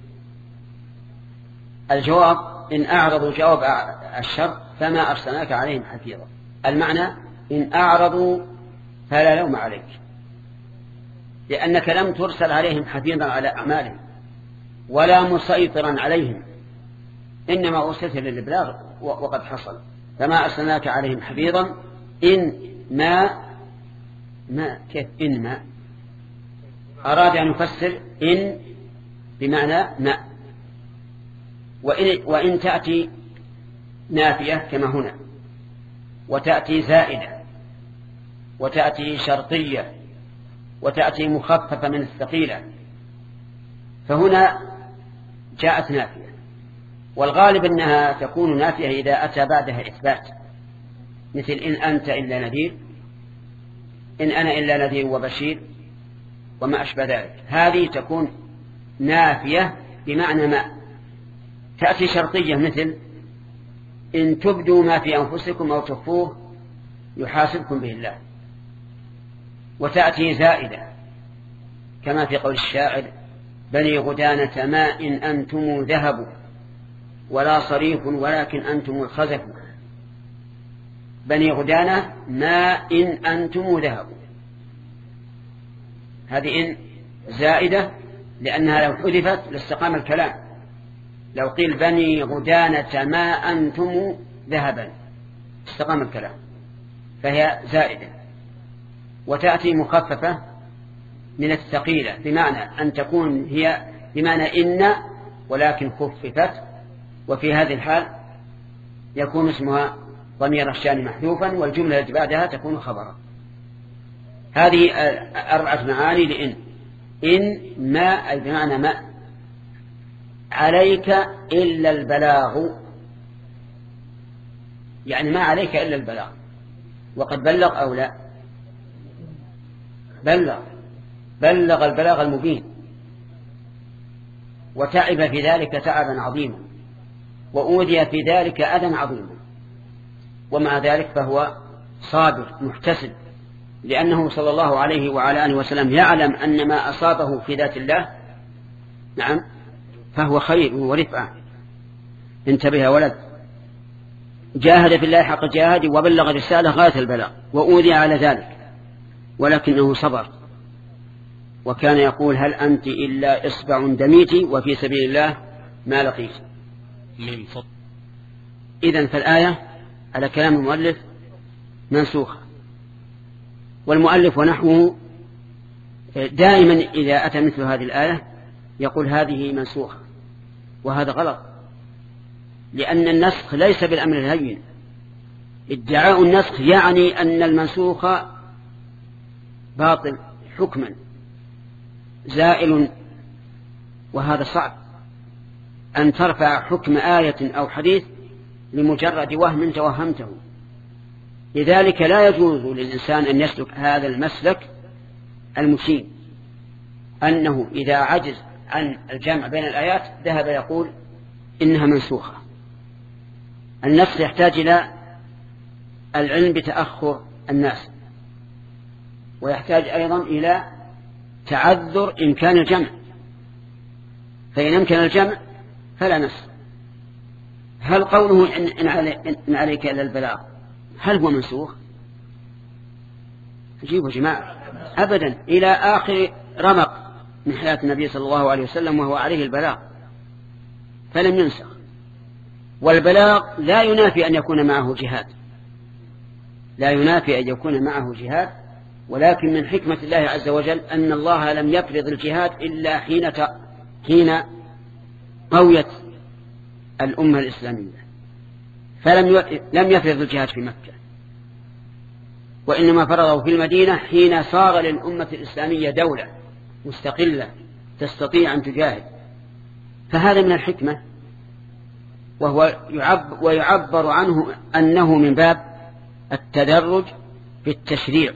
الجواب إن أعرضوا جواب الشر، فما أرسلناك عليهم حفيظا، المعنى إن أعرضوا فلا لوم عليك، لأنك لم ترسل عليهم حفيظا على أعمالهم ولا مسيطرا عليهم، إنما أرسلت للإبلاغ وقد حصل. فما أرسلناك عليهم حفيظا إن ما ما كيف إن ما أراد أن يفسر إن بمعنى ما، وإن, وإن تأتي نافية كما هنا، وتأتي زائدة، وتأتي شرطية، وتأتي مخففة من الثقيلة، فهنا جاءت نافية، والغالب أنها تكون نافية إذا أتى بعدها إثبات، مثل إن أنت إلا نذير، إن أنا إلا نذير وبشير وما أشبه ذلك. هذه تكون نافية بمعنى ما. تأتي شرطية مثل إن تبدوا ما في أنفسكم أو تخفوه يحاسبكم به الله. وتأتي زائدة كما في قول الشاعر بني غدانة ما إن أنتم ذهبوا ولا صريف ولكن أنتم الخزف. بني غدانة ما إن أنتم ذهبوا، هذه إن زائدة لأنها لو حذفت لاستقام الكلام. لو قيل بني غدانة ما أنتم ذهبا استقام الكلام، فهي زائدة. وتأتي مخففة من الثقيلة بمعنى أن تكون هي بمعنى إن ولكن خففت، وفي هذه الحال يكون اسمها ضمير الشان محذوفا والجملة التي بعدها تكون خبرا. هذه أربعة معاني لإن. إن ما أي بمعنى ما عليك إلا البلاغ، يعني ما عليك إلا البلاغ. وقد بلغ أو لا؟ بلغ بلغ البلاغ المبين، وتعب في ذلك تعبا عظيما، وأوذي في ذلك أذى عظيما، ومع ذلك فهو صابر محتسب، لأنه صلى الله عليه وعلى آله وسلم يعلم أن ما أصابه في ذات الله نعم فهو خير ورفعة. انتبه يا ولد، جاهد في الله حق جهاده وبلغ رسالة غاية البلاغ، وأوذي على ذلك ولكنه صبر، وكان يقول هل أنت إلا إصبع دميتي وفي سبيل الله ما لقيت. إذن فالآية على كلام المؤلف منسوخة، والمؤلف ونحوه دائما إذا أتى مثل هذه الآية يقول هذه منسوخة، وهذا غلط، لأن النسخ ليس بالأمر الهين. ادعاء النسخ يعني أن المنسوخ باطل حكما زائل، وهذا صعب أن ترفع حكم آية أو حديث لمجرد وهم توهمته. لذلك لا يجوز للإنسان أن يسلك هذا المسلك المشين، أنه إذا عجز عن الجمع بين الآيات ذهب يقول إنها منسوخة. النسخ يحتاج إلى العلم بتأخر الناس، ويحتاج أيضا إلى تعذر إمكان الجمع، فإن أمكن الجمع فلا نسخ. هل قوله إن, إن عليك إلا البلاغ هل هو منسوخ؟ جيبوا جماعة أبدا، إلى آخر رمق من حياة النبي صلى الله عليه وسلم وهو عليه البلاغ فلم ينسخ. والبلاغ لا ينافي أن يكون معه جهاد، لا ينافي أن يكون معه جهاد، ولكن من حكمة الله عز وجل أن الله لم يفرض الجهاد إلا حين حين قويت الأمة الإسلامية، فلم لم يفرض الجهاد في مكة، وإنما فرضه في المدينة حين صار للأمة الإسلامية دولة مستقلة تستطيع أن تجاهد. فهذا من الحكمة، وهو يعبر ويعبر عنه أنه من باب التدرج في التشريع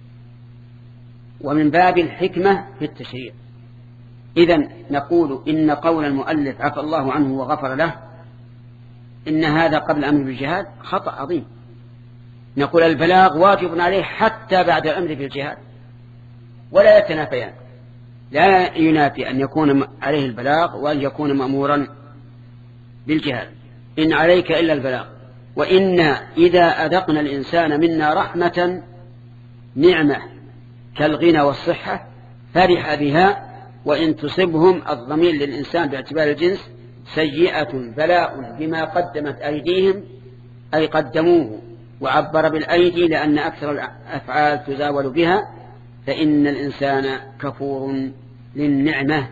ومن باب الحكمة في التشريع. إذن نقول إن قول المؤلف عفى الله عنه وغفر له إن هذا قبل الأمر بالجهاد خطأ عظيم. نقول البلاغ واجب عليه حتى بعد الأمر بالجهاد، ولا يتنافيان، لا ينافي أن يكون عليه البلاغ وأن يكون مأمورا بالجهاد. إن عليك إلا البلاغ، وإنا إذا أذقنا الإنسان منا رحمة نعمة كالغنى والصحة فرح بها، وإن تصبهم الضمير للإنسان باعتبار الجنس سيئة بلاء بما قدمت أيديهم أي قدموه، وعبر بالأيدي لأن أكثر الأفعال تزاول بها، فإن الإنسان كفور للنعمة.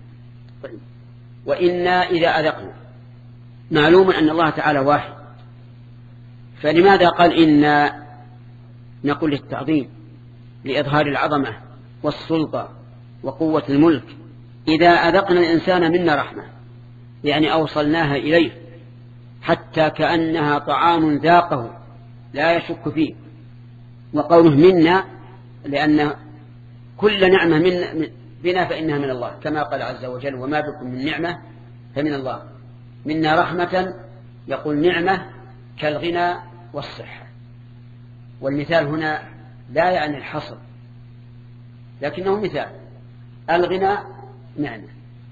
وإنا إذا أذقنا، معلوم أن الله تعالى واحد، فلماذا قال إنا؟ نقول للتعظيم لإظهار العظمة والسلطة وقوة الملك. إذا أذقنا الإنسان منا رحمة يعني أوصلناها إليه حتى كأنها طعام ذاقه لا يشك فيه. وقوله منا لأن كل نعمة من بنا فإنها من الله، كما قال عز وجل وما بكم من نعمة فمن الله. منا رحمة يقول نعمة كالغنى والصحة، والمثال هنا لا يعني الحصر لكنه مثال. الغنى نعمة،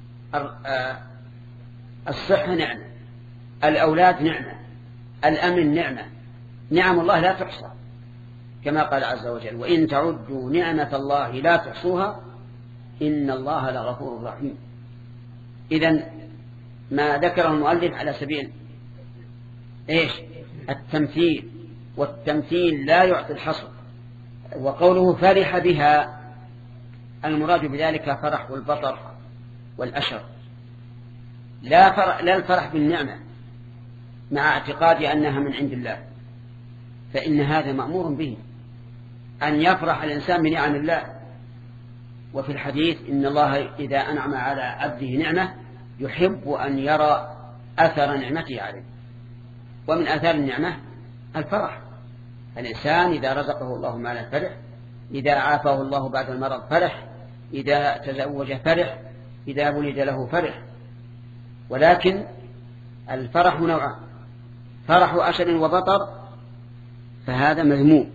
الصحة نعمة، الأولاد نعمة، الأمن نعمة. نعم الله لا تحصى، كما قال عز وجل وإن تعدوا نعمة الله لا تحصوها إن الله لغفور رحيم. إذن ما ذكره المؤلف على سبيل إيش؟ التمثيل، والتمثيل لا يعطي الحصر. وقوله فرح بها المراد بذلك فرح والبطر والأشر، لا فرح, لا الفرح بالنعمة مع اعتقاد أنها من عند الله، فإن هذا مأمور به أن يفرح الإنسان بنعم الله، وفي الحديث إن الله إذا أنعم على عبده نعمة يحب أن يرى أثر نعمته عليه. ومن أثار النعمة الفرح. الإنسان إذا رزقه الله مالا فرح، إذا عافاه الله بعد المرض فرح، إذا تزوج فرح، إذا ولد له فرح. ولكن الفرح نوعان: فرح أشر وبطر فهذا مذموم،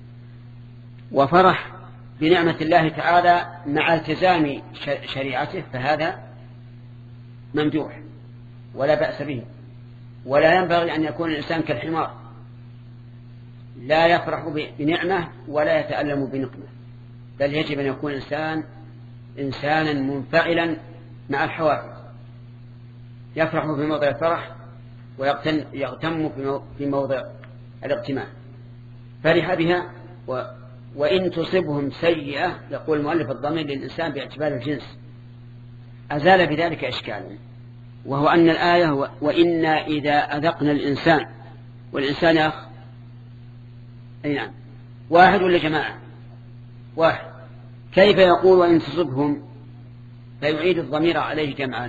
وفرح بنعمة الله تعالى مع التزام شريعته فهذا ممدوح ولا بأس به. ولا ينبغي أن يكون الإنسان كالحمار لا يفرح بنعمة ولا يتألم بنقمة، بل يجب أن يكون الإنسان إنسانا منفعلا مع الحوادث، يفرح في موضع الفرح ويغتم في موضع الاغتمام. فرح بها و وإن تصبهم سيئة، يقول المؤلف الضمير للإنسان باعتبار الجنس، أزال بذلك إشكالا، وهو أن الآية وإنا إذا أذقنا الإنسان، والإنسان يا أخ أي نعم واحد ولا جماعة؟ واحد. كيف يقول وإن تصبهم فيعيد الضمير عليه جمعا؟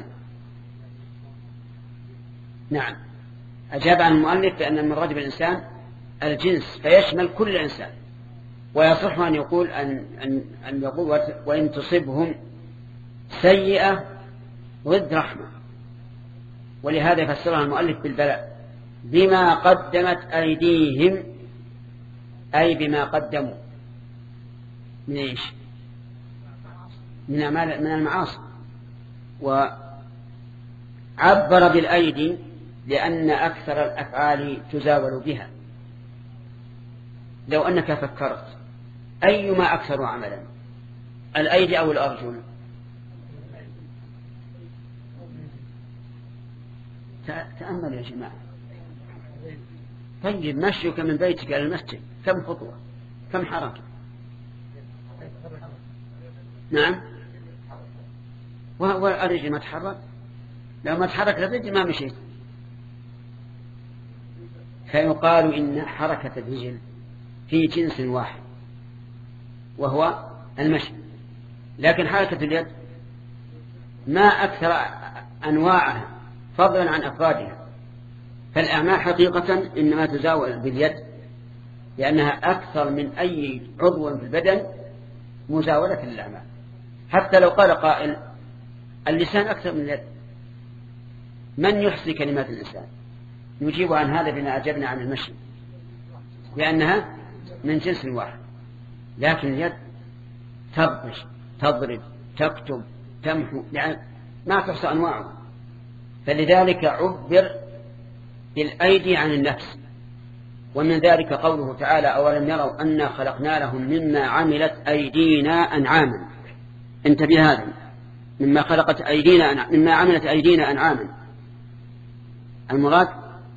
نعم، أجاب عن المؤلف بأن المراد بالإنسان الجنس فيشمل كل إنسان، ويصح أن يقول أن, أن, أن يقول وإن تصبهم سيئة ضد رحمة. ولهذا يفسرها المؤلف بالبلاء بما قدمت أيديهم، أي بما قدموا من إيش؟ من أعمال من المعاصي. وعبر بالأيدي لأن أكثر الأفعال تزاول بها. لو أنك فكرت أيما أكثر عملا، الأيدي أو الأرجل؟ تأمل يا جماعة. طيب مشيك من بيتك إلى المسجد كم خطوة، كم حركة؟ نعم. والرجل ما تحرك، لو ما تحرك الرجل ما مشيت. فيقال إن حركة الرجل في جنس واحد وهو المشي، لكن حركة اليد ما أكثر أنواعها فضلا عن أفرادها. فالأعمال حقيقة إنما تزاول باليد لأنها أكثر من أي عضو في البدن مزاولة للأعمال. حتى لو قال قائل اللسان أكثر من اليد، من يحصي كلمات اللسان؟ نجيب عن هذا بما أجبنا عن المشي لأنها من جنس واحد. لكن اليد تبطش، تضرب، تكتب، تمحو، يعني ما تحصى أنواعه. فلذلك عبر بالأيدي عن النفس. ومن ذلك قوله تعالى أولم يروا أنا خلقنا لهم مما عملت أيدينا أنعاما. انتبه هذا، مما خلقت أيدينا أنعاما، مما عملت أيدينا أنعاما. المراد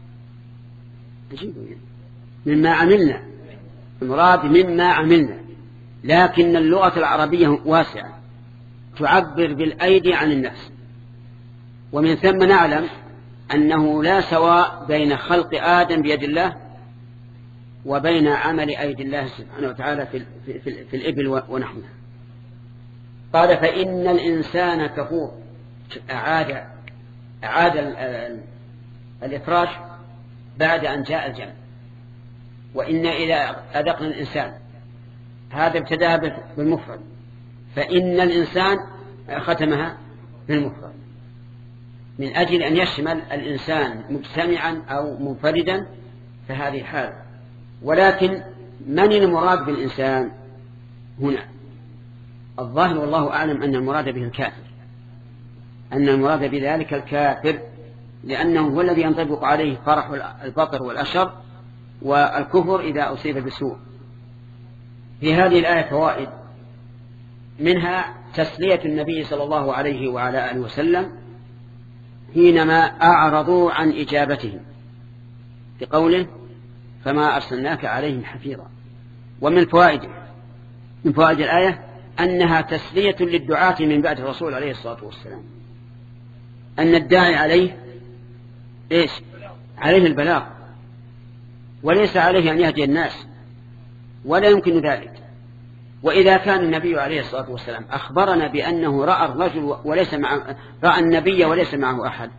مما عملنا، المراد مما عملنا، لكن اللغة العربية واسعة تعبر بالأيدي عن النفس. ومن ثم نعلم أنه لا سواء بين خلق آدم بيد الله وبين عمل أيدي الله سبحانه وتعالى في, في, في, في الإبل ونحوها. قال فإن الإنسان كفور. أعاد, أعاد الإفراش بعد أن جاء الجمع. وإن إذا أذقنا الإنسان، هذا ابتدأ بالمفرد، فإن الإنسان ختمها بالمفرد من أجل أن يشمل الإنسان مجتمعا أو منفردا، فهذه حال. ولكن من المراد بالإنسان هنا؟ الظاهر والله أعلم أن المراد به الكافر، أن المراد بذلك الكافر، لأنه هو الذي ينطبق عليه فرح البطر والأشر والكفر إذا أصيب بسوء. في هذه الآية فوائد، منها تسلية النبي صلى الله عليه وعلى آله وسلم حينما أعرضوا عن إجابته بقوله فما أرسلناك عليهم حفيظا. ومن فوائد من فوائد الآية أنها تسلية للدعاة من بعد الرسول عليه الصلاة والسلام، أن الداعي عليه إيش؟ عليه البلاغ، وليس عليه أن يهدي الناس، ولا يمكن ذلك. وإذا كان النبي عليه الصلاة والسلام أخبرنا بأنه رأى الرجل وليس مع رأى النبي وليس معه أحد،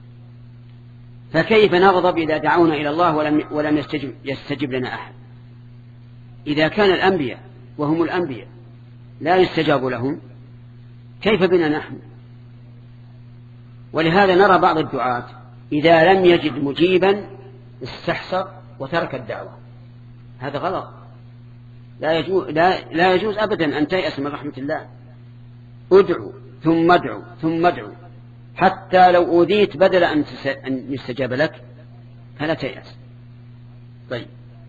فكيف نغضب إذا دعونا إلى الله ولم, ولم يستجب, يستجب لنا أحد؟ إذا كان الأنبياء وهم الأنبياء لا يستجاب لهم، كيف بنا نحن؟ ولهذا نرى بعض الدعاة إذا لم يجد مجيبا استحسر وترك الدعوة. هذا غلط. لا يجوز, لا, لا يجوز أبدا أن تيأس من رحمة الله. ادعو ثم ادعو ثم ادعو حتى لو أوذيت بدل أن يستجاب لك فلا تيأس. طيب،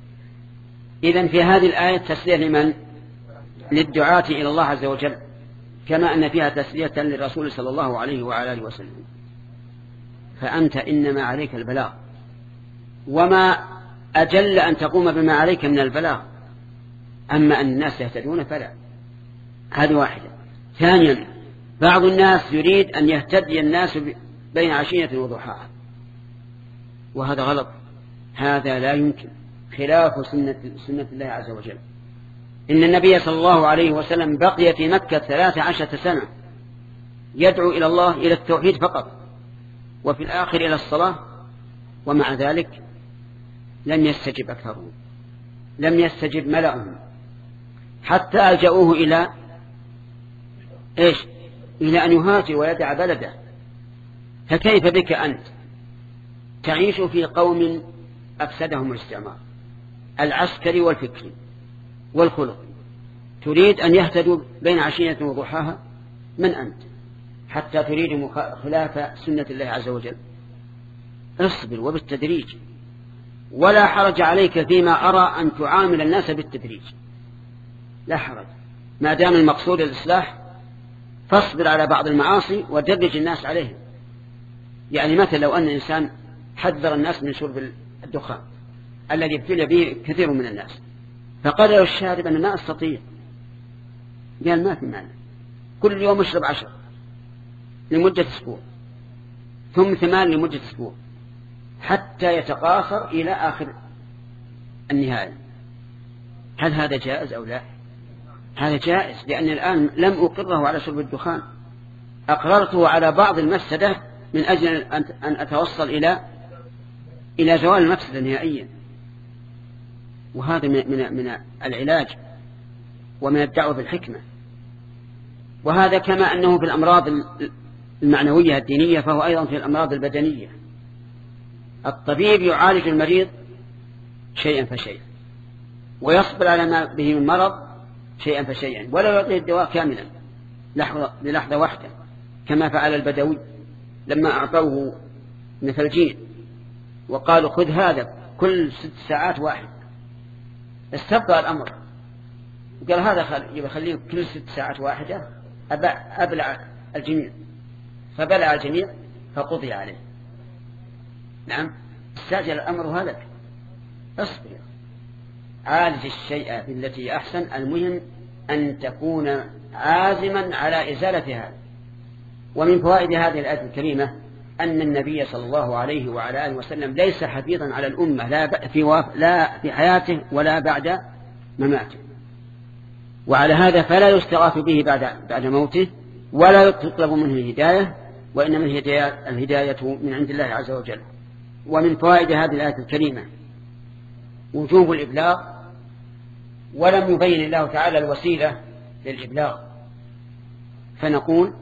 إذن في هذه الآية تسلية لمن؟ للدعاة إلى الله عز وجل، كما أن فيها تسلية للرسول صلى الله عليه وعلى آله وسلم. فأنت إنما عليك البلاغ، وما أجل أن تقوم بما عليك من البلاغ. أما أن الناس يهتدون فلا. هذه واحدة. ثانيا، بعض الناس يريد أن يهتدي الناس بين عشية وضحاها، وهذا غلط. هذا لا يمكن، خلاف سنة, سنة الله عز وجل. إن النبي صلى الله عليه وسلم بقي في مكة ثلاث عشرة سنة يدعو إلى الله إلى التوحيد فقط، وفي الآخر إلى الصلاة، ومع ذلك لم يستجب أكثرهم، لم يستجب ملأهم، حتى ألجأوه إلى إيش؟ إلى أن يهاجر ويدع بلده. فكيف بك أنت تعيش في قوم أفسدهم الاستعمار العسكري والفكري والخلق، تريد أن يهتدوا بين عشية وضحاها؟ من أنت حتى تريد خلاف سنة الله عز وجل؟ اصبر وبالتدريج، ولا حرج عليك فيما أرى أن تعامل الناس بالتدريج، لا حرج ما دام المقصود الإصلاح. فاصبر على بعض المعاصي ودرج الناس عليهم. يعني مثلا لو أن إنسان حذر الناس من شرب الدخان الذي ابتلي به كثير من الناس، فقال له الشارب أنا ما أستطيع، قال ما في معنى، كل يوم اشرب عشر لمدة أسبوع، ثم ثمان لمدة أسبوع، حتى يتقاصر إلى آخر النهاية. هل هذا جائز أو لا؟ هذا جائز، لأن الآن لم أقره على شرب الدخان، أقررته على بعض المفسدة من أجل أن أتوصل إلى إلى زوال المفسدة نهائيا. وهذا من من العلاج ومن الدعوة بالحكمة. وهذا كما أنه في الأمراض المعنوية الدينية فهو أيضا في الأمراض البدنية. الطبيب يعالج المريض شيئا فشيئا، ويصبر على ما به من مرض شيئا فشيئا، ولا يعطيه الدواء كاملا لحظة للحظة واحدة، كما فعل البدوي لما أعطوه نفلجين وقالوا خذ هذا كل ست ساعات واحد، استبقى الأمر وقال هذا يخليه كل ست ساعات واحدة، أبلع الجميع، فبلع الجميع فقضي عليه. نعم، استعجل الأمر هذا. اصبر، عالج الشيء بالتي أحسن، المهم أن تكون عازما على إزالة هذا. ومن فوائد هذه الآية الكريمة أن النبي صلى الله عليه وعلى آله وسلم ليس حفيظا على الأمة لا في لا في حياته ولا بعد مماته، وعلى هذا فلا يستغاث به بعد بعد موته، ولا يطلب منه الهداية، وإنما الهداية, الهداية من عند الله عز وجل. ومن فوائد هذه الآية الكريمة وجوب الإبلاغ، ولم يبين الله تعالى الوسيلة للإبلاغ، فنقول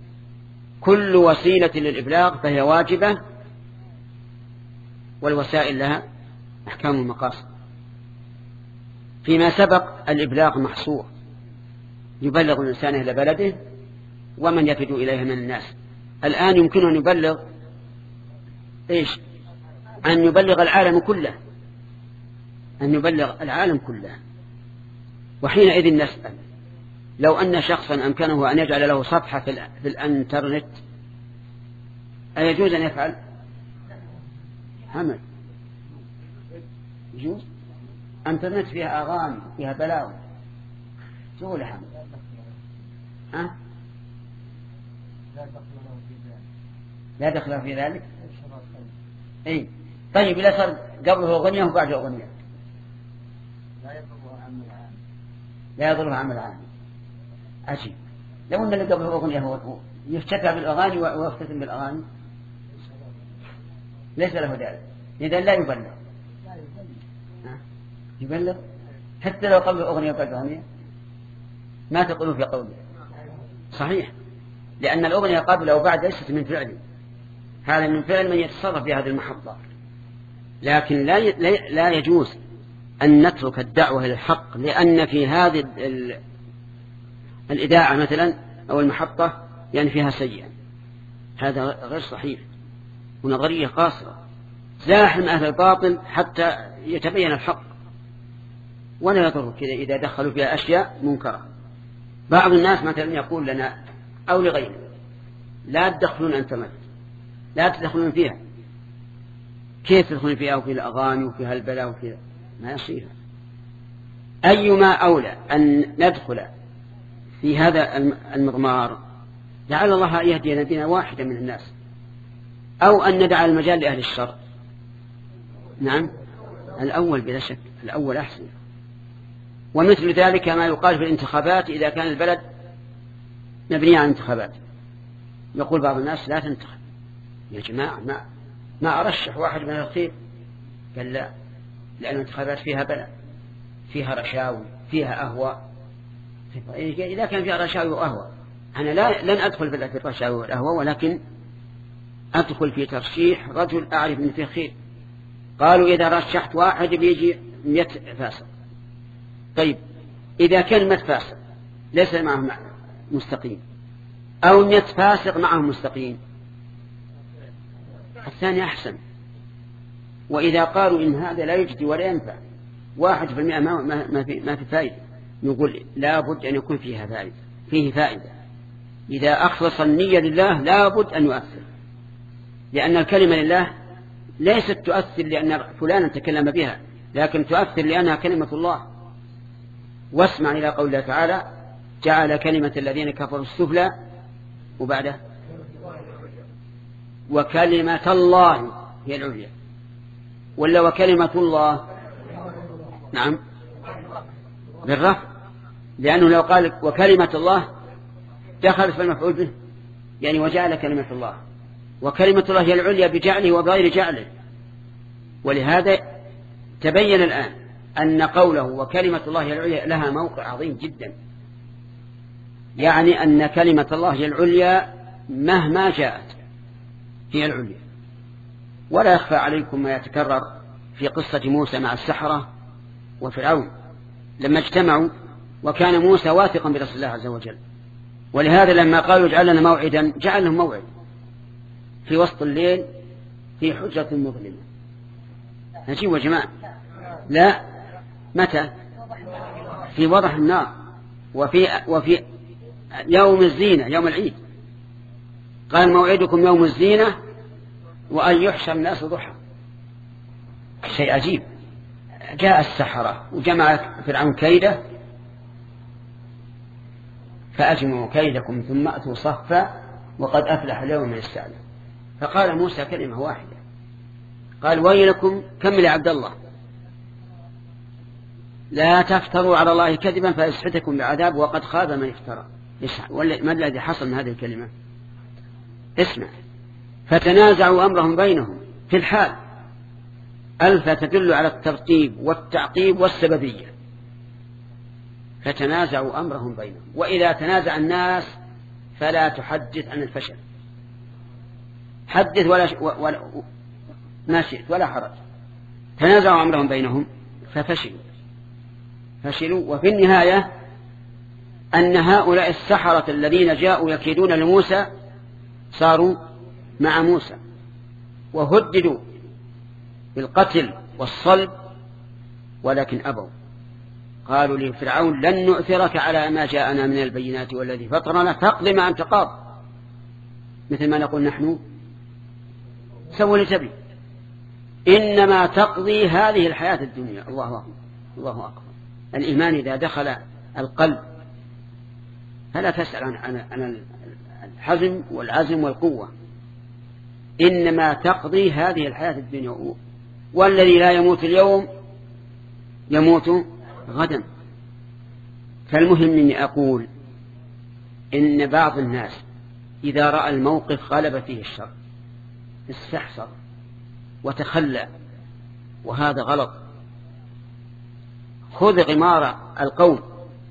كل وسيلة للإبلاغ فهي واجبة، والوسائل لها أحكام المقاصد. فيما سبق الإبلاغ محصور، يبلغ الإنسان إلى بلده ومن يفد إليه من الناس. الآن يمكن أن يبلغ إيش؟ أن يبلغ العالم كله، أن يبلغ العالم كله. وحينئذ نسأل، لو أن شخصا أمكنه أن يجعل له صفحة في الانترنت أيجوز أن يفعل؟ حمد يجوز؟ انترنت فيها أغاني فيها بلاوي، شغل حمد ها؟ لا دخل في ذلك. اي طيب، إذا صار قبله أغنية وبعده أغنية لا يضره عمل عام. عجيب. لو أن اللي قبل الأغنية هو يفتتى بالأغاني ويختتم بالأغاني ليس له ذلك، إذا لا يبلغ. يبلغ حتى لو قبل الأغنية وبعد الأغنية ما تقولوا في قوله صحيح، لأن الأغنية قبل أو بعد ليست من فعل، هذا من فعل من يتصرف في هذه المحطة. لكن لا لا يجوز أن نترك الدعوة إلى الحق، لأن في هذه الإذاعة مثلا أو المحطة يعني فيها سيئة، هذا غير صحيح ونظرية قاصرة. زاحم أهل الباطل حتى يتبين الحق، ولا يضر كذا إذا دخلوا فيها أشياء منكرة. بعض الناس مثلا يقول لنا أو لغيره لا تدخلون أنتم، لا تدخلون فيها. كيف تدخلون فيها وفي الأغاني وفيها البلاء وفيها؟ ما يصير. أيما أولى أن ندخل في هذا المضمار لعل الله يهدي نبينا واحدا من الناس، أو أن ندع المجال لأهل الشر. نعم الأول بلا شك، الأول أحسن. ومثل ذلك ما يقال في الانتخابات إذا كان البلد مبني على الانتخابات، يقول بعض الناس لا تنتخب يا جماعة، ما, ما أرشح واحد من الخير. قال لا، لأن الانتخابات فيها بلد، فيها رشاوي، فيها أهواء. إذا كان فيها رشاوي وأهواء أنا لا لن أدخل في الرشاوي والأهواء، ولكن أدخل في ترشيح رجل أعرف من فيه خير. قالوا إذا رشحت واحد بيجي مئة فاسق. طيب إذا كان مئة فاسق ليس معهم مستقيم، أو مئة فاسق معهم مستقيم، الثاني أحسن. وإذا قالوا إن هذا لا يجدي ولا ينفع، واحد في المئة ما, ما, في, ما في فائدة، نقول لا بد أن يكون فيها فائدة، فيه فائدة. إذا أخلص النية لله لا بد أن يؤثر، لأن الكلمة لله ليست تؤثر لأن فلانا تكلم بها، لكن تؤثر لأنها كلمة الله. واسمع إلى قول الله تعالى جعل كلمة الذين كفروا السفلى وبعده وكلمة الله هي العليا، ولا وكلمة الله؟ نعم بالرفع، لأنه لو قال وكلمة الله دخل في المفعول به، يعني وجعل كلمة الله، وكلمة الله هي العليا بجعله وبغير جعله. ولهذا تبين الآن أن قوله وكلمة الله هي العليا لها موقع عظيم جدا، يعني أن كلمة الله هي العليا مهما جاءت هي العليا. ولا يخفى عليكم ما يتكرر في قصة موسى مع السحرة وفرعون لما اجتمعوا، وكان موسى واثقا برسول الله عز وجل. ولهذا لما قالوا اجعل لنا موعدا جعل لهم موعد في وسط الليل في حجرة مظلمة. نجيب يا جماعة؟ لا، متى؟ في وضح النار، وفي, وفي يوم الزينة يوم العيد. قال موعدكم يوم الزينة وأن يحشر الناس ضحى. شيء عجيب. جاء السحرة وجمع فرعون كيده فأجمعوا كيدكم ثم أتوا صفا وقد أفلح اليوم من السعادة. فقال موسى كلمة واحدة، قال ويلكم كمل يا عبد الله لا تفتروا على الله كذبا فيسحتكم بعذاب وقد خاب من افترى. ما الذي حصل من هذه الكلمة؟ اسمع. فتنازعوا أمرهم بينهم في الحال. ألف تدل على الترتيب والتعقيب والسببية. فتنازعوا أمرهم بينهم، وإذا تنازع الناس فلا تحدث عن الفشل، حدث ولا, ولا ما شئت ولا حرج. تنازعوا أمرهم بينهم ففشلوا فشلوا وفي النهاية أن هؤلاء السحرة الذين جاءوا يكيدون لموسى صاروا مع موسى وهددوا بالقتل والصلب، ولكن أبوا. قالوا لفرعون لن نؤثرك على ما جاءنا من البينات والذي فطرنا فاقض ما أنت قاض، مثل ما نقول نحن سووا لتبي، إنما تقضي هذه الحياة الدنيا. الله أكبر الله أكبر. الإيمان إذا دخل القلب فلا تسأل عن, عن الحزم والعزم والقوة، إنما تقضي هذه الحياة الدنيا، والذي لا يموت اليوم يموت غدا. فالمهم أني أقول إن بعض الناس إذا رأى الموقف غلب فيه الشر استحصر وتخلى، وهذا غلط. خذ غمار القوم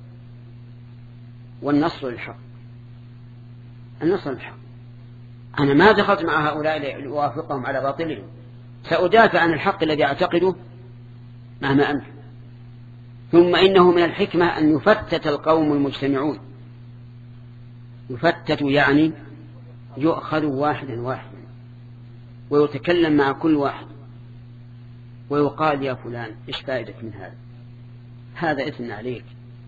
والنصر للحق، النصر للحق. أنا ما دخلت مع هؤلاء لأوافقهم على باطلهم، سأدافع عن الحق الذي أعتقده مهما أمكن. ثم إنه من الحكمة أن يفتت القوم المجتمعون، يفتت يعني يؤخذ واحدا واحدا ويتكلم مع كل واحد ويقال يا فلان إيش فائدك من هذا؟ هذا إثم عليك،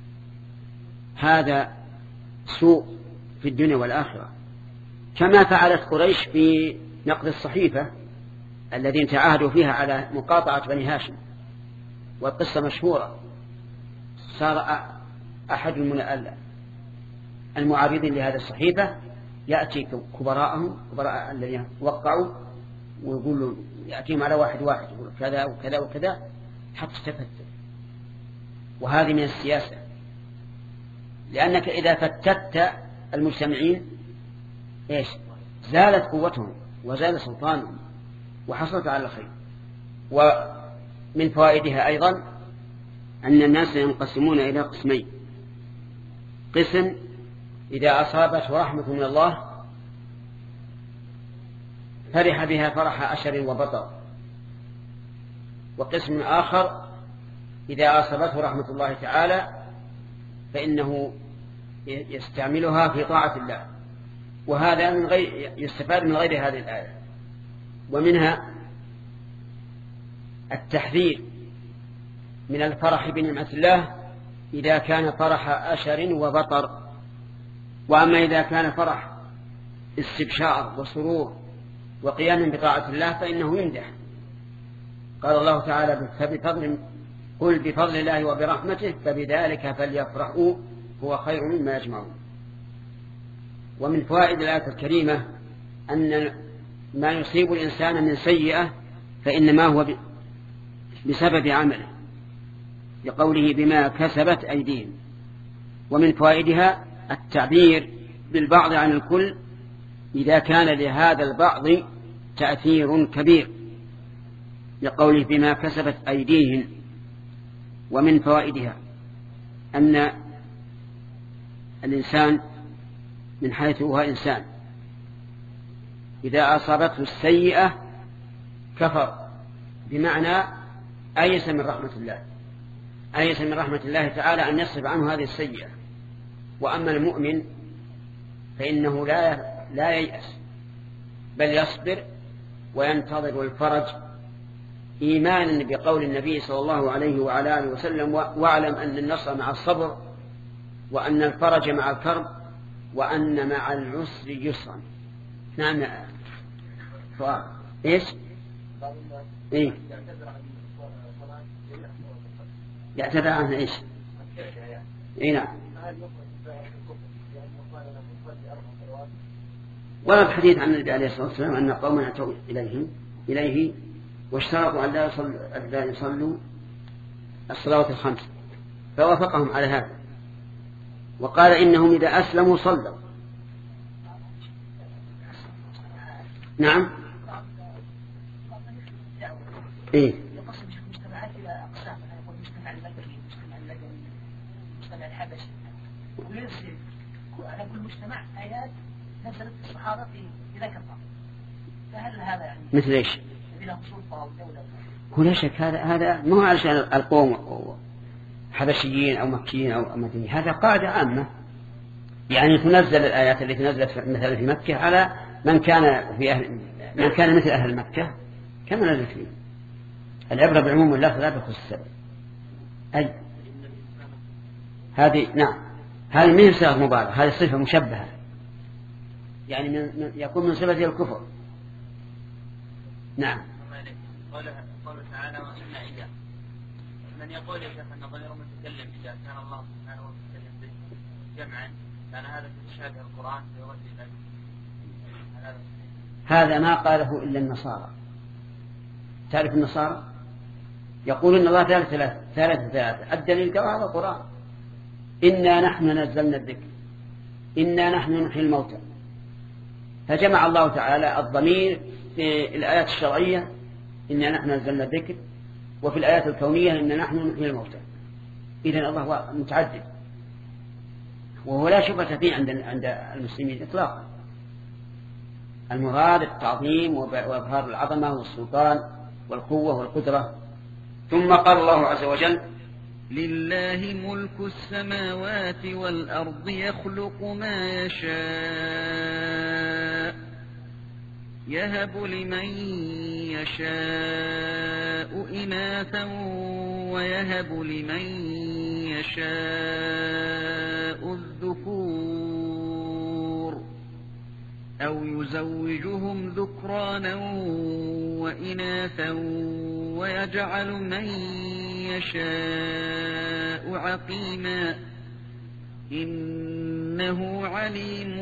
هذا سوء في الدنيا والآخرة، كما فعلت قريش في نقد الصحيفة الذين تعاهدوا فيها على مقاطعة بني هاشم، والقصة مشهورة. صار أحد المعارضين لهذه الصحيفة يأتي كبراءهم كبراء الذين وقعوا ويقول يأتيهم على واحد واحد يقول كذا وكذا وكذا حتى تفتت. وهذه من السياسة، لأنك إذا فتت المجتمعين إيش زالت قوتهم وزال سلطانهم وحصلت على الخير. ومن فوائدها أيضا أن الناس ينقسمون إلى قسمين: قسم إذا أصابته رحمة من الله فرح بها فرح أشر وبطر، وقسم آخر إذا أصابته رحمة الله تعالى فإنه يستعملها في طاعة الله. وهذا من غير يستفاد من غير هذه الآية. ومنها التحذير من الفرح بنعمة الله إذا كان فرح أشر وبطر، وأما إذا كان فرح استبشار وسرور وقيام بطاعة الله فإنه يمدح. قال الله تعالى: فبفضل قل بفضل الله وبرحمته فبذلك فليفرحوا هو خير مما يجمعون. ومن فوائد الآية الكريمة أن ما يصيب الإنسان من سيئة فإنما هو بسبب عمله، لقوله بما كسبت أيديهم. ومن فوائدها التعبير بالبعض عن الكل إذا كان لهذا البعض تأثير كبير، لقوله بما كسبت أيديهم. ومن فوائدها أن الإنسان من حيث هو إنسان إذا أصابته السيئة كفر، بمعنى أيس من رحمة الله، أيس من رحمة الله تعالى أن يصرف عنه هذه السيئة. وأما المؤمن فإنه لا لا ييأس بل يصبر وينتظر الفرج، إيمانا بقول النبي صلى الله عليه وعلى آله وسلم: واعلم أن النصر مع الصبر، وأن الفرج مع الكرب، وأن مع العسر يسرا. نعم. سؤال إيش؟ إيه؟ يعتذر عنها إيش؟ إيه نعم. ورد حديث عن النبي عليه الصلاة والسلام أن قوما أتوا إليه إليه واشترطوا أن لا يصلوا الصلوات الخمس، فوافقهم على هذا وقال إنهم إذا أسلموا صلوا. نعم. إيه؟ يقسم المجتمعات إلى أقسام، يقول المجتمع المدني، المجتمع المدني، المجتمع الحبشي، ويرسل على كل مجتمع آيات نزلت الصحابة في ذاك الوقت. فهل هذا يعني مثل إيش؟ لهم سلطة أو دولة؟ هو لا شك هذا هذا مو علشان القوم حبشيين أو مكيين أو مدنيين، هذا قاعدة عامة، يعني تنزل الآيات التي نزلت مثلا في مكة على من كان في أهل من كان مثل أهل مكة كما نزل فيه. العبرة بعموم اللفظ لا بخصوص السبب. أي هذه نعم، هذه من صيغة مبالغة، هذه صفة مشبهة، يعني من يكون من صفة الكفر. نعم. قوله تعالى: وإن إذا من يقول يا شيخ أن غير متكلم إذا كان الله سبحانه وتعالى به جمعا كان هذا في تشابه القرآن في وجه ذلك. هذا ما قاله إلا النصارى. تعرف النصارى يقول إن الله ثالث ثلاثة ثالث ثلاثة، الدليل كما هذا القرآن. إنا نحن نزلنا الذكر إنا نحن نحيي الموتى. فجمع الله تعالى الضمير في الآيات الشرعية إنا نحن نزلنا الذكر، وفي الآيات الكونية إنا نحن نحيي الموتى. إذن الله متعدد، وهو لا شبهة فيه عند عند المسلمين إطلاقا. المراد التعظيم وإظهار العظمة والسلطان والقوة والقدرة. ثم قال الله عز وجل: لله ملك السماوات والأرض يخلق ما يشاء يهب لمن يشاء إناثا ويهب لمن يشاء الذكور أو يزوجهم ذكرانا وإناثا ويجعل من يشاء عقيما إنه عليم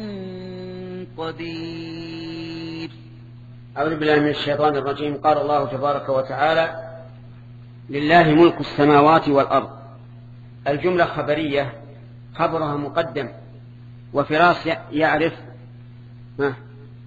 قدير. أعوذ بالله من الشيطان الرجيم. قال الله تبارك وتعالى: لله ملك السماوات والأرض. الجملة خبرية، خبرها مقدم، وفراس يعرف ها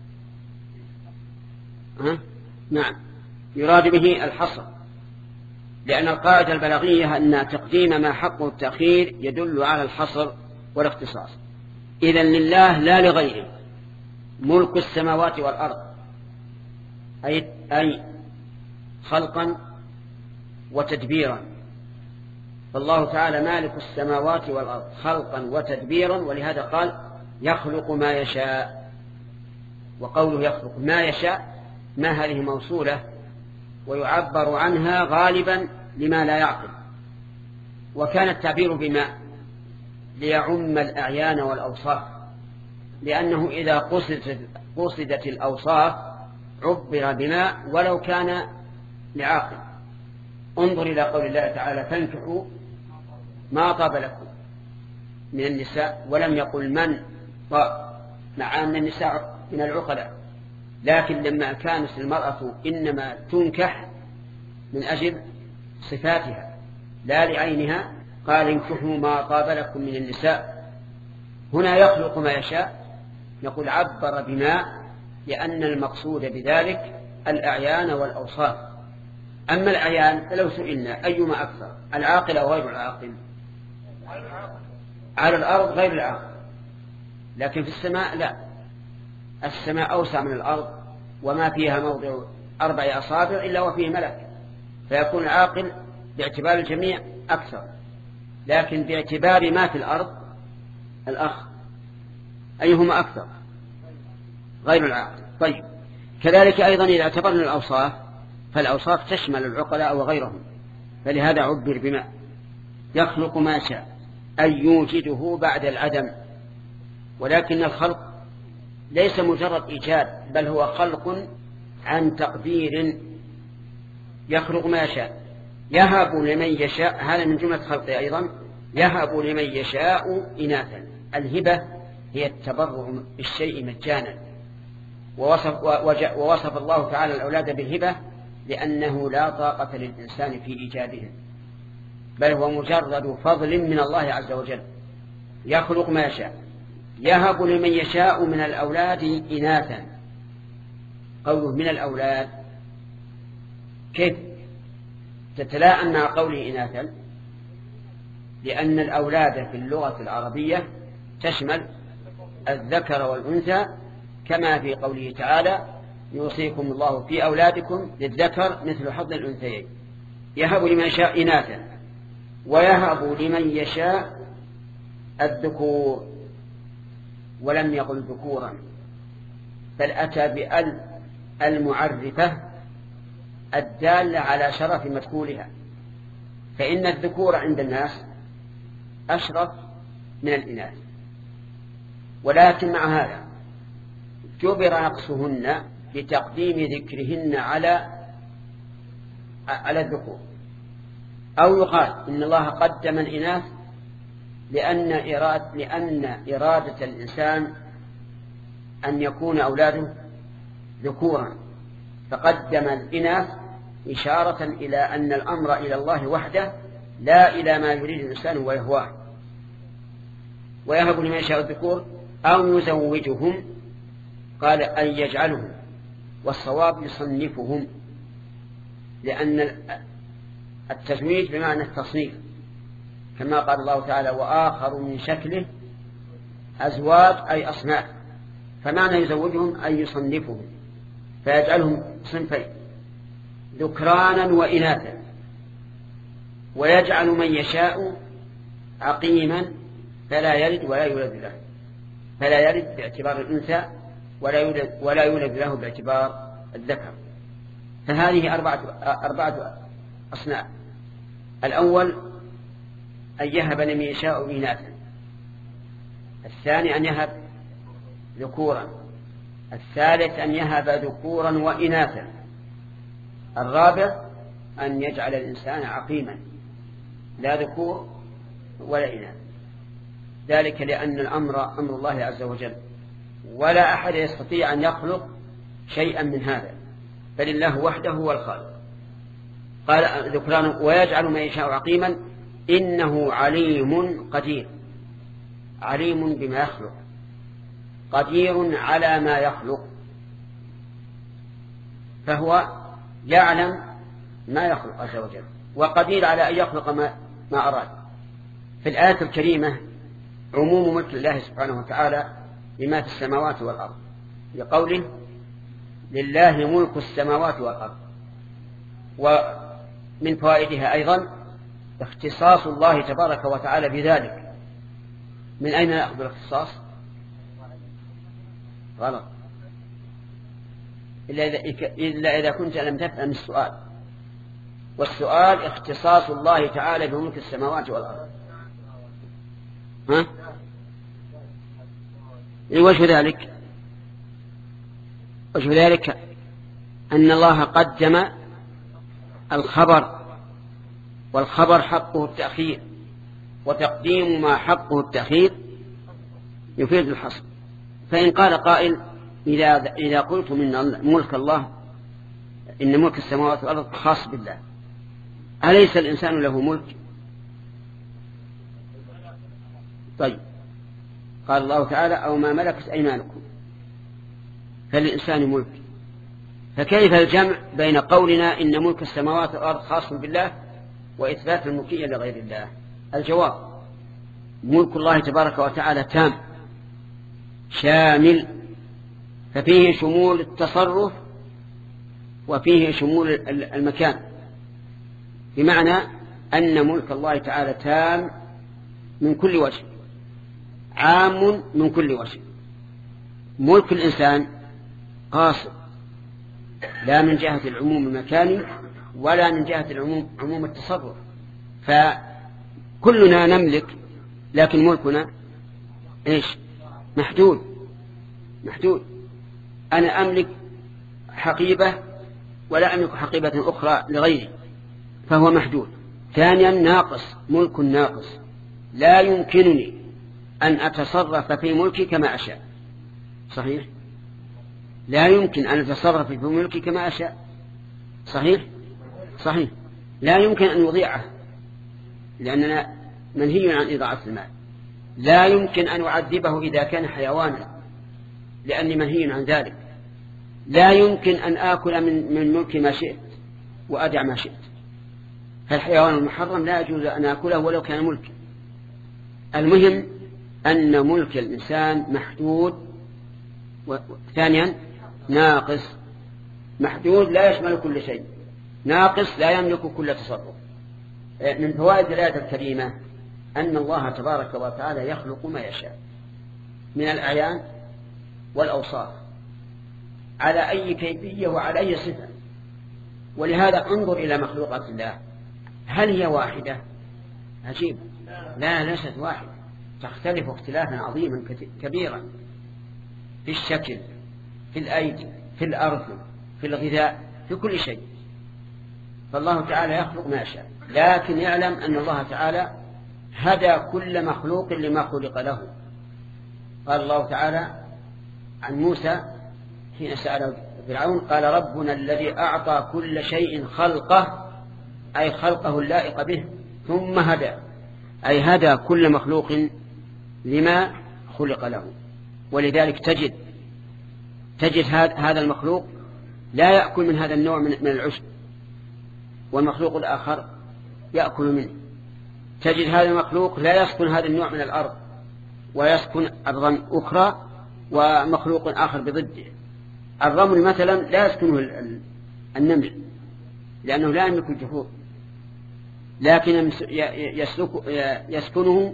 ها نعم يراد به الحصر، لأن القاعدة البلاغية أن تقديم ما حقه التأخير يدل على الحصر والاختصاص. إذن لله لا لغيره ملك السماوات والأرض، أي, أي خلقا وتدبيرا. فالله تعالى مالك السماوات والأرض خلقا وتدبيرا، ولهذا قال يخلق ما يشاء. وقوله يخلق ما يشاء ما هذه موصولة، ويعبر عنها غالبا لما لا يعقل. وكان التعبير بما ليعم الأعيان والأوصاف، لأنه إذا قصدت, قصدت الأوصاف عبر بما ولو كان لعاقل. انظر إلى قول الله تعالى: فانكحوا ما طاب لكم من النساء، ولم يقل من طاب، مع أن النساء من العقلاء، لكن لما كانت المرأة إنما تنكح من أجل صفاتها لا لعينها، قال: انكحوا ما طاب لكم من النساء. هنا يخلق ما يشاء، نقول عبر بما، لأن المقصود بذلك الأعيان والأوصاف. أما الأعيان فلو سئلنا أيما أكثر، العاقل أو غير العاقل؟ على الأرض غير العاقل، لكن في السماء لا، السماء أوسع من الأرض، وما فيها موضع أربع أصابع إلا وفيه ملك، فيكون العاقل باعتبار الجميع أكثر، لكن باعتبار ما في الأرض الأخ أيهما أكثر؟ غير العاقل. طيب، كذلك أيضا إذا اعتبرنا الأوصاف فالأوصاف تشمل العقلاء وغيرهم، فلهذا عبر بما يخلق ما شاء، أن يوجده بعد العدم. ولكن الخلق ليس مجرد إيجاد، بل هو خلق عن تقدير، يخلق ما يشاء. يهب لمن يشاء، هذا من جملة خلقه أيضا، يهب لمن يشاء إناثا. الهبة هي التبرع بالشيء مجانا، ووصف, ووصف الله تعالى الأولاد بالهبة لأنه لا طاقة للإنسان في إيجادهم، بل هو مجرد فضل من الله عز وجل. يخلق ما يشاء، يهب لمن يشاء من الأولاد إناثا. قوله من الأولاد كيف تتلاءم مع قوله إناثا؟ لأن الأولاد في اللغة العربية تشمل الذكر والأنثى، كما في قوله تعالى: يوصيكم الله في أولادكم للذكر مثل حظ الأنثيين. يهب لمن يشاء إناثا، ويهب لمن يشاء الذكور، ولم يقل ذكورا، بل أتى بأل المعرفة الدالة على شرف مدخولها، فإن الذكور عند الناس أشرف من الإناث، ولكن مع هذا جبر نقصهن لتقديم ذكرهن على على الذكور. أو يقال إن الله قدم الإناث لأن إرادة, لأن إرادة الإنسان أن يكون أولاده ذكورا، فقدم الإناث إشارة إلى أن الأمر إلى الله وحده، لا إلى ما يريد الإنسان ويهواه. ويهب لمن يشاء الذكور أو يزوجهم قال أن يجعلهم، والصواب يصنفهم، لأن التزويج بمعنى التصنيف، كما قال الله تعالى وآخر من شكله أزواج أي أصناف، فمعنى يزوجهم أن يصنفهم فيجعلهم صنفين ذكرانا وإناثا، ويجعل من يشاء عقيما فلا يلد ولا يولد له، فلا يلد باعتبار الأنثى ولا يولد, ولا يولد له باعتبار الذكر. فهذه أربعة, أربعة أصناف. الأول أن يهب لمن يشاء إناثا، الثاني أن يهب ذكورا، الثالث أن يهب ذكورا وإناثا، الرابع أن يجعل الإنسان عقيما لا ذكور ولا إناث، ذلك لأن الأمر أمر الله عز وجل، ولا أحد يستطيع أن يخلق شيئا من هذا، بل الله وحده هو الخالق. قال ذكرانا ويجعل من يشاء عقيما إنه عليم قدير، عليم بما يخلق، قدير على ما يخلق، فهو يعلم ما يخلق عز وجل، وقدير على أن يخلق ما, ما أراد. في الآية الكريمة عموم ملك الله سبحانه وتعالى بما في السماوات والأرض، لقوله لله ملك السماوات والأرض. ومن فوائدها أيضا اختصاص الله تبارك وتعالى بذلك. من أين نأخذ الاختصاص؟ غلط، إلا إذا كنت لم تفهم السؤال، والسؤال اختصاص الله تعالى بملك السماوات والأرض. ها؟ وجه ذلك وجه ذلك أن الله قدم الخبر، والخبر حقه التأخير، وتقديم ما حقه التأخير يفيد الحصر. فإن قال قائل إذا, إذا قلت من ملك الله إن ملك السماوات والأرض خاص بالله، أليس الإنسان له ملك؟ طيب، قال الله تعالى أو ما ملكت أيمانكم، فالإنسان ملك. فكيف الجمع بين قولنا إن ملك السماوات والأرض خاص بالله وإثبات الملكية لغير الله؟ الجواب ملك الله تبارك وتعالى تام شامل، ففيه شمول التصرف وفيه شمول المكان، بمعنى أن ملك الله تعالى تام من كل وجه، عام من كل وجه. ملك الإنسان قاصر، لا من جهة العموم المكاني ولا من جهة العموم عموم التصرف، فكلنا نملك، لكن ملكنا إيش؟ محدود محدود. أنا أملك حقيبة ولا أملك حقيبة أخرى لغيري، فهو محدود. ثانيا ناقص، ملك ناقص، لا يمكنني أن أتصرف في ملكي كما أشاء. صحيح؟ لا يمكن أن أتصرف في ملكي كما أشاء. صحيح؟ صحيح. لا يمكن أن يضيعه لأننا منهي عن إضاعة المال. لا يمكن أن أعذبه إذا كان حيوانا لأني منهي عن ذلك. لا يمكن أن آكل من, من ملك ما شئت وأدع ما شئت. فالحيوان المحرم لا يجوز أن آكله ولو كان ملك. المهم أن ملك الإنسان محدود، وثانيا ناقص. محدود لا يشمل كل شيء، ناقص لا يملك كل تصرف. من فوائد الآية الكريمة أن الله تبارك وتعالى يخلق ما يشاء من الأعيان والأوصاف على أي كيفية وعلى أي صفة. ولهذا انظر إلى مخلوقات الله، هل هي واحدة؟ عجيب، لا ليست واحدة، تختلف اختلافا عظيما كبيرا في الشكل، في الأيدي، في الأرض، في الغذاء، في كل شيء. فالله تعالى يخلق ما يشاء، لكن يعلم أن الله تعالى هدى كل مخلوق لما خلق له. قال الله تعالى عن موسى حين سأل فرعون قال ربنا الذي أعطى كل شيء خلقه، أي خلقه اللائق به، ثم هدى، أي هدى كل مخلوق لما خلق له. ولذلك تجد تجد هذا المخلوق لا يأكل من هذا النوع من العشب، والمخلوق الآخر يأكل منه. تجد هذا المخلوق لا يسكن هذا النوع من الأرض ويسكن أرضا أخرى ومخلوق آخر بضده. الرمل مثلا لا يسكنه النمل لأنه لا يملك الجحور، لكن يسكنه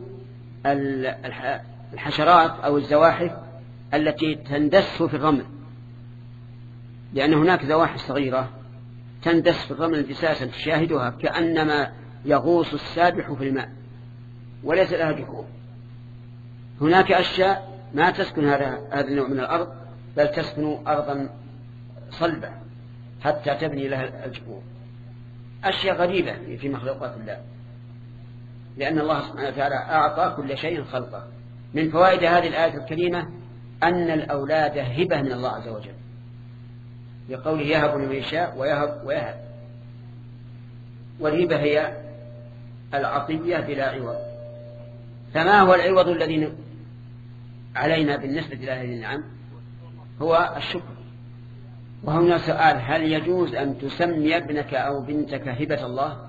الحشرات أو الزواحف التي تندس في الرمل، لأن هناك زواحف صغيرة تندس في الرمل اندساسا تشاهدها كأنما يغوص السابح في الماء وليس لها جحور. هناك أشياء ما تسكن هذا هذا النوع من الأرض، بل تسكن أرضا صلبة حتى تبني لها الجحور. أشياء غريبة في مخلوقات الله، لأن الله سبحانه وتعالى أعطى كل شيء خلقه. من فوائد هذه الآية الكريمة أن الأولاد هبة من الله عز وجل، لقوله يهب لمن يشاء ويهب ويهب. والهبة هي العطية بلا عوض. فما هو العوض الذي علينا بالنسبة إلى هذه النعم؟ هو الشكر. وهنا سؤال: هل يجوز أن تسمي ابنك أو بنتك هبة الله؟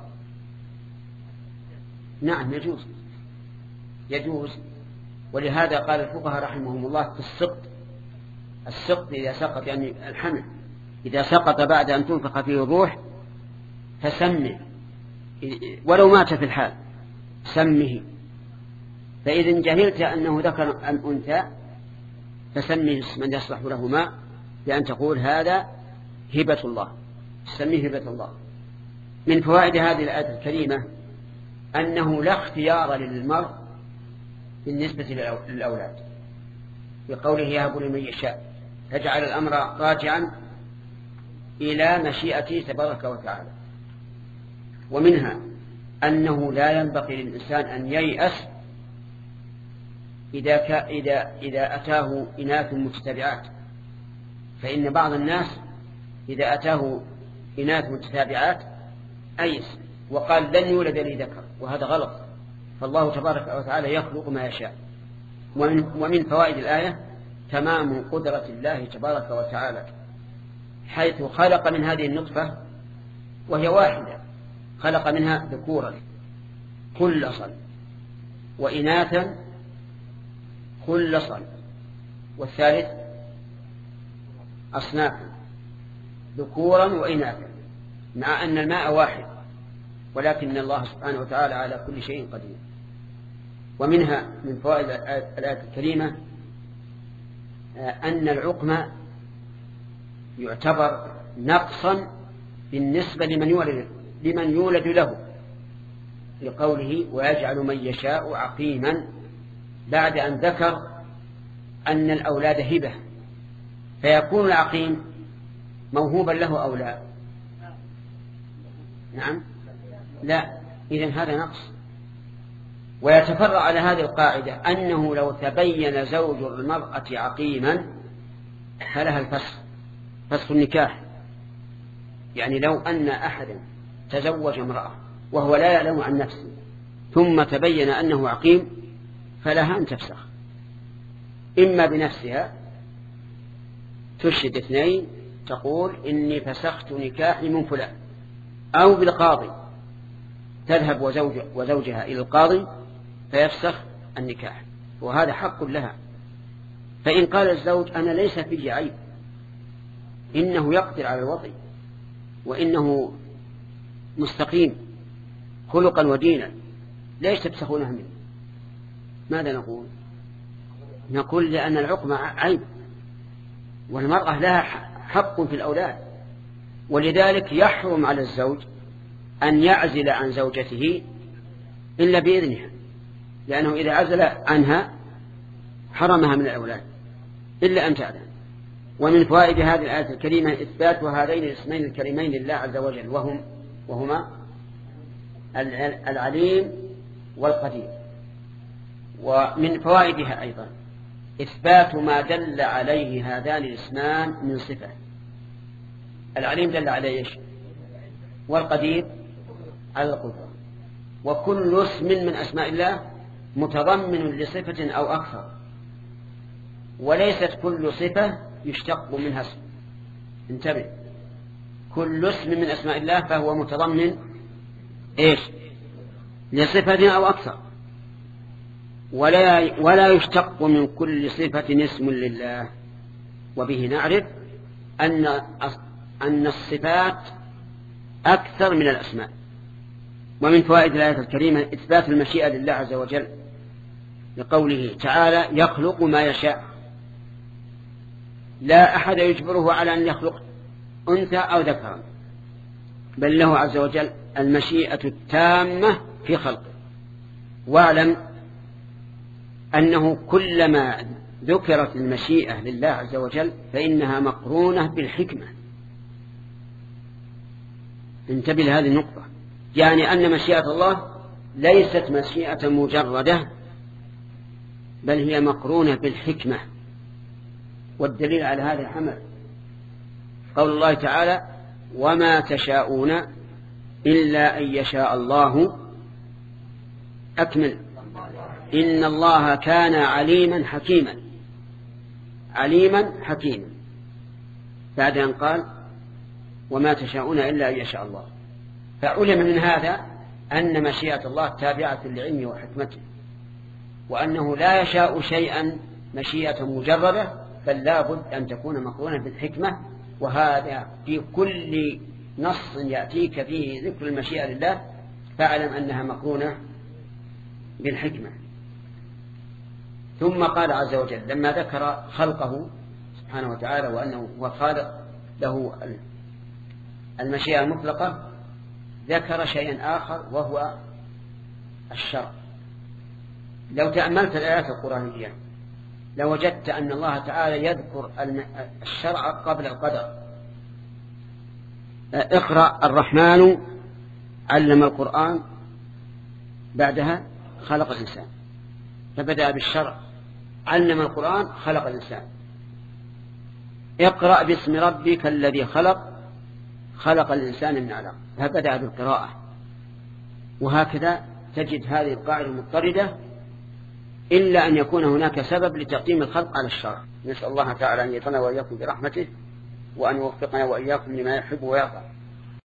نعم يجوز، يجوز. ولهذا قال الفقهاء رحمهم الله في السقط، السقط إذا سقط يعني الحمل إذا سقط بعد أن تنفخ فيه الروح فسمه، ولو مات في الحال سمه. فإذا جهلت أنه ذكر أم أنثى فسمه اسما يصلح لهما، بأن تقول هذا هبة الله، سميه هبة الله. من فوائد هذه الآية الكريمة أنه لا اختيار للمرء بالنسبة للأولاد، بقوله يهب لمن يشاء، فجعل الأمر راجعا إلى مشيئته تبارك وتعالى. ومنها أنه لا ينبغي للإنسان أن ييأس إذا, كا إذا, إذا أتاه إناث متتابعات، فإن بعض الناس إذا أتاه إناث متتابعات أيس وقال لن يولد لي ذكر، وهذا غلط. فالله تبارك وتعالى يخلق ما يشاء. ومن, ومن فوائد الآية تمام قدرة الله تبارك وتعالى، حيث خلق من هذه النطفة وهي واحدة خلق منها ذكورا خلصا وإناثا خلصا، والثالث أصنافا ذكورا وإناثا، مع أن الماء واحد، ولكن الله سبحانه وتعالى على كل شيء قدير. ومنها من فوائد الآية الكريمة أن العقم يعتبر نقصا بالنسبة لمن يولد, لمن يولد له، لقوله ويجعل من يشاء عقيما، بعد أن ذكر أن الأولاد هبة، فيكون العقيم موهوبا له أو لا؟ نعم لا، إذن هذا نقص. ويتفرع على هذه القاعدة أنه لو تبين زوج المرأة عقيما فلها الفسخ، فسخ النكاح. يعني لو أن أحدا تزوج امرأة وهو لا يعلم عن نفسه ثم تبين أنه عقيم فلها أن تفسخ، إما بنفسها تشهد اثنين تقول إني فسخت نكاحي من فلان، أو بالقاضي تذهب وزوج وزوجها إلى القاضي فيفسخ النكاح، وهذا حق لها. فإن قال الزوج أنا ليس فيه عيب، إنه يقدر على الوطي، وإنه مستقيم خلقا ودينا، ليش تفسخونه منه؟ ماذا نقول؟ نقول لأن العقم عيب، والمرأة لها حق في الأولاد، ولذلك يحرم على الزوج أن يعزل عن زوجته إلا بإذنها، لأنه إذا عزل عنها حرمها من الأولاد إلا أن تعلم. ومن فوائد هذه الآية الكريمة إثبات هذين الاسمين الكريمين لله عز وجل، وهم وهما العليم والقدير. ومن فوائدها أيضا إثبات ما دل عليه هذان الاسمان من صفة. العليم دل عليه إيش؟ والقدير على القدرة. وكل اسم من أسماء الله متضمن لصفة أو أكثر، وليست كل صفة يشتق منها اسم. انتبه، كل اسم من أسماء الله فهو متضمن إيش؟ لصفة أو أكثر، ولا ولا يشتق من كل صفة اسم لله. وبه نعرف أن أن الصفات أكثر من الأسماء. ومن فوائد الآية الكريمة إثبات المشيئة لله عز وجل، لقوله تعالى يخلق ما يشاء، لا أحد يجبره على أن يخلق أنثى أو ذكرا، بل له عز وجل المشيئة التامة في خلقه. واعلم أنه كلما ذكرت المشيئة لله عز وجل فإنها مقرونة بالحكمة. انتبه لهذه النقطة، يعني أن مشيئة الله ليست مشيئة مجردة، بل هي مقرونة بالحكمة. والدليل على هذا الحمل قول الله تعالى وما تشاءون إلا أن يشاء الله أكمل إن الله كان عليما حكيما. عليما حكيما، بعد أن قال وما تشاءون إلا أن يشاء الله، فعلم من هذا أن مشيئة الله تابعة لعلمه وحكمته، وأنه لا يشاء شيئا مشيئة مجردة، بل لا بد أن تكون مقرونة بالحكمة. وهذا في كل نص يأتيك فيه ذكر المشيئة لله فاعلم أنها مقرونة بالحكمة. ثم قال عز وجل لما ذكر خلقه سبحانه وتعالى وأنه هو خالق له المشيئة المطلقة، ذكر شيئا آخر وهو الشرع. لو تأملت الآيات القرآنية لوجدت أن الله تعالى يذكر الشرع قبل القدر. اقرأ الرحمن علم القرآن، بعدها خلق الإنسان، فبدأ بالشرع. علم القرآن خلق الإنسان. اقرأ باسم ربك الذي خلق، خلق الإنسان من علق، فبدأ بالقراءة. وهكذا تجد هذه القاعدة مضطردة إلا أن يكون هناك سبب لتقديم الخلق على الشرع. نسأل الله تعالى أن يطلع وإياكم برحمته وأن يوفقنا وإياكم لما يحب ويرضى.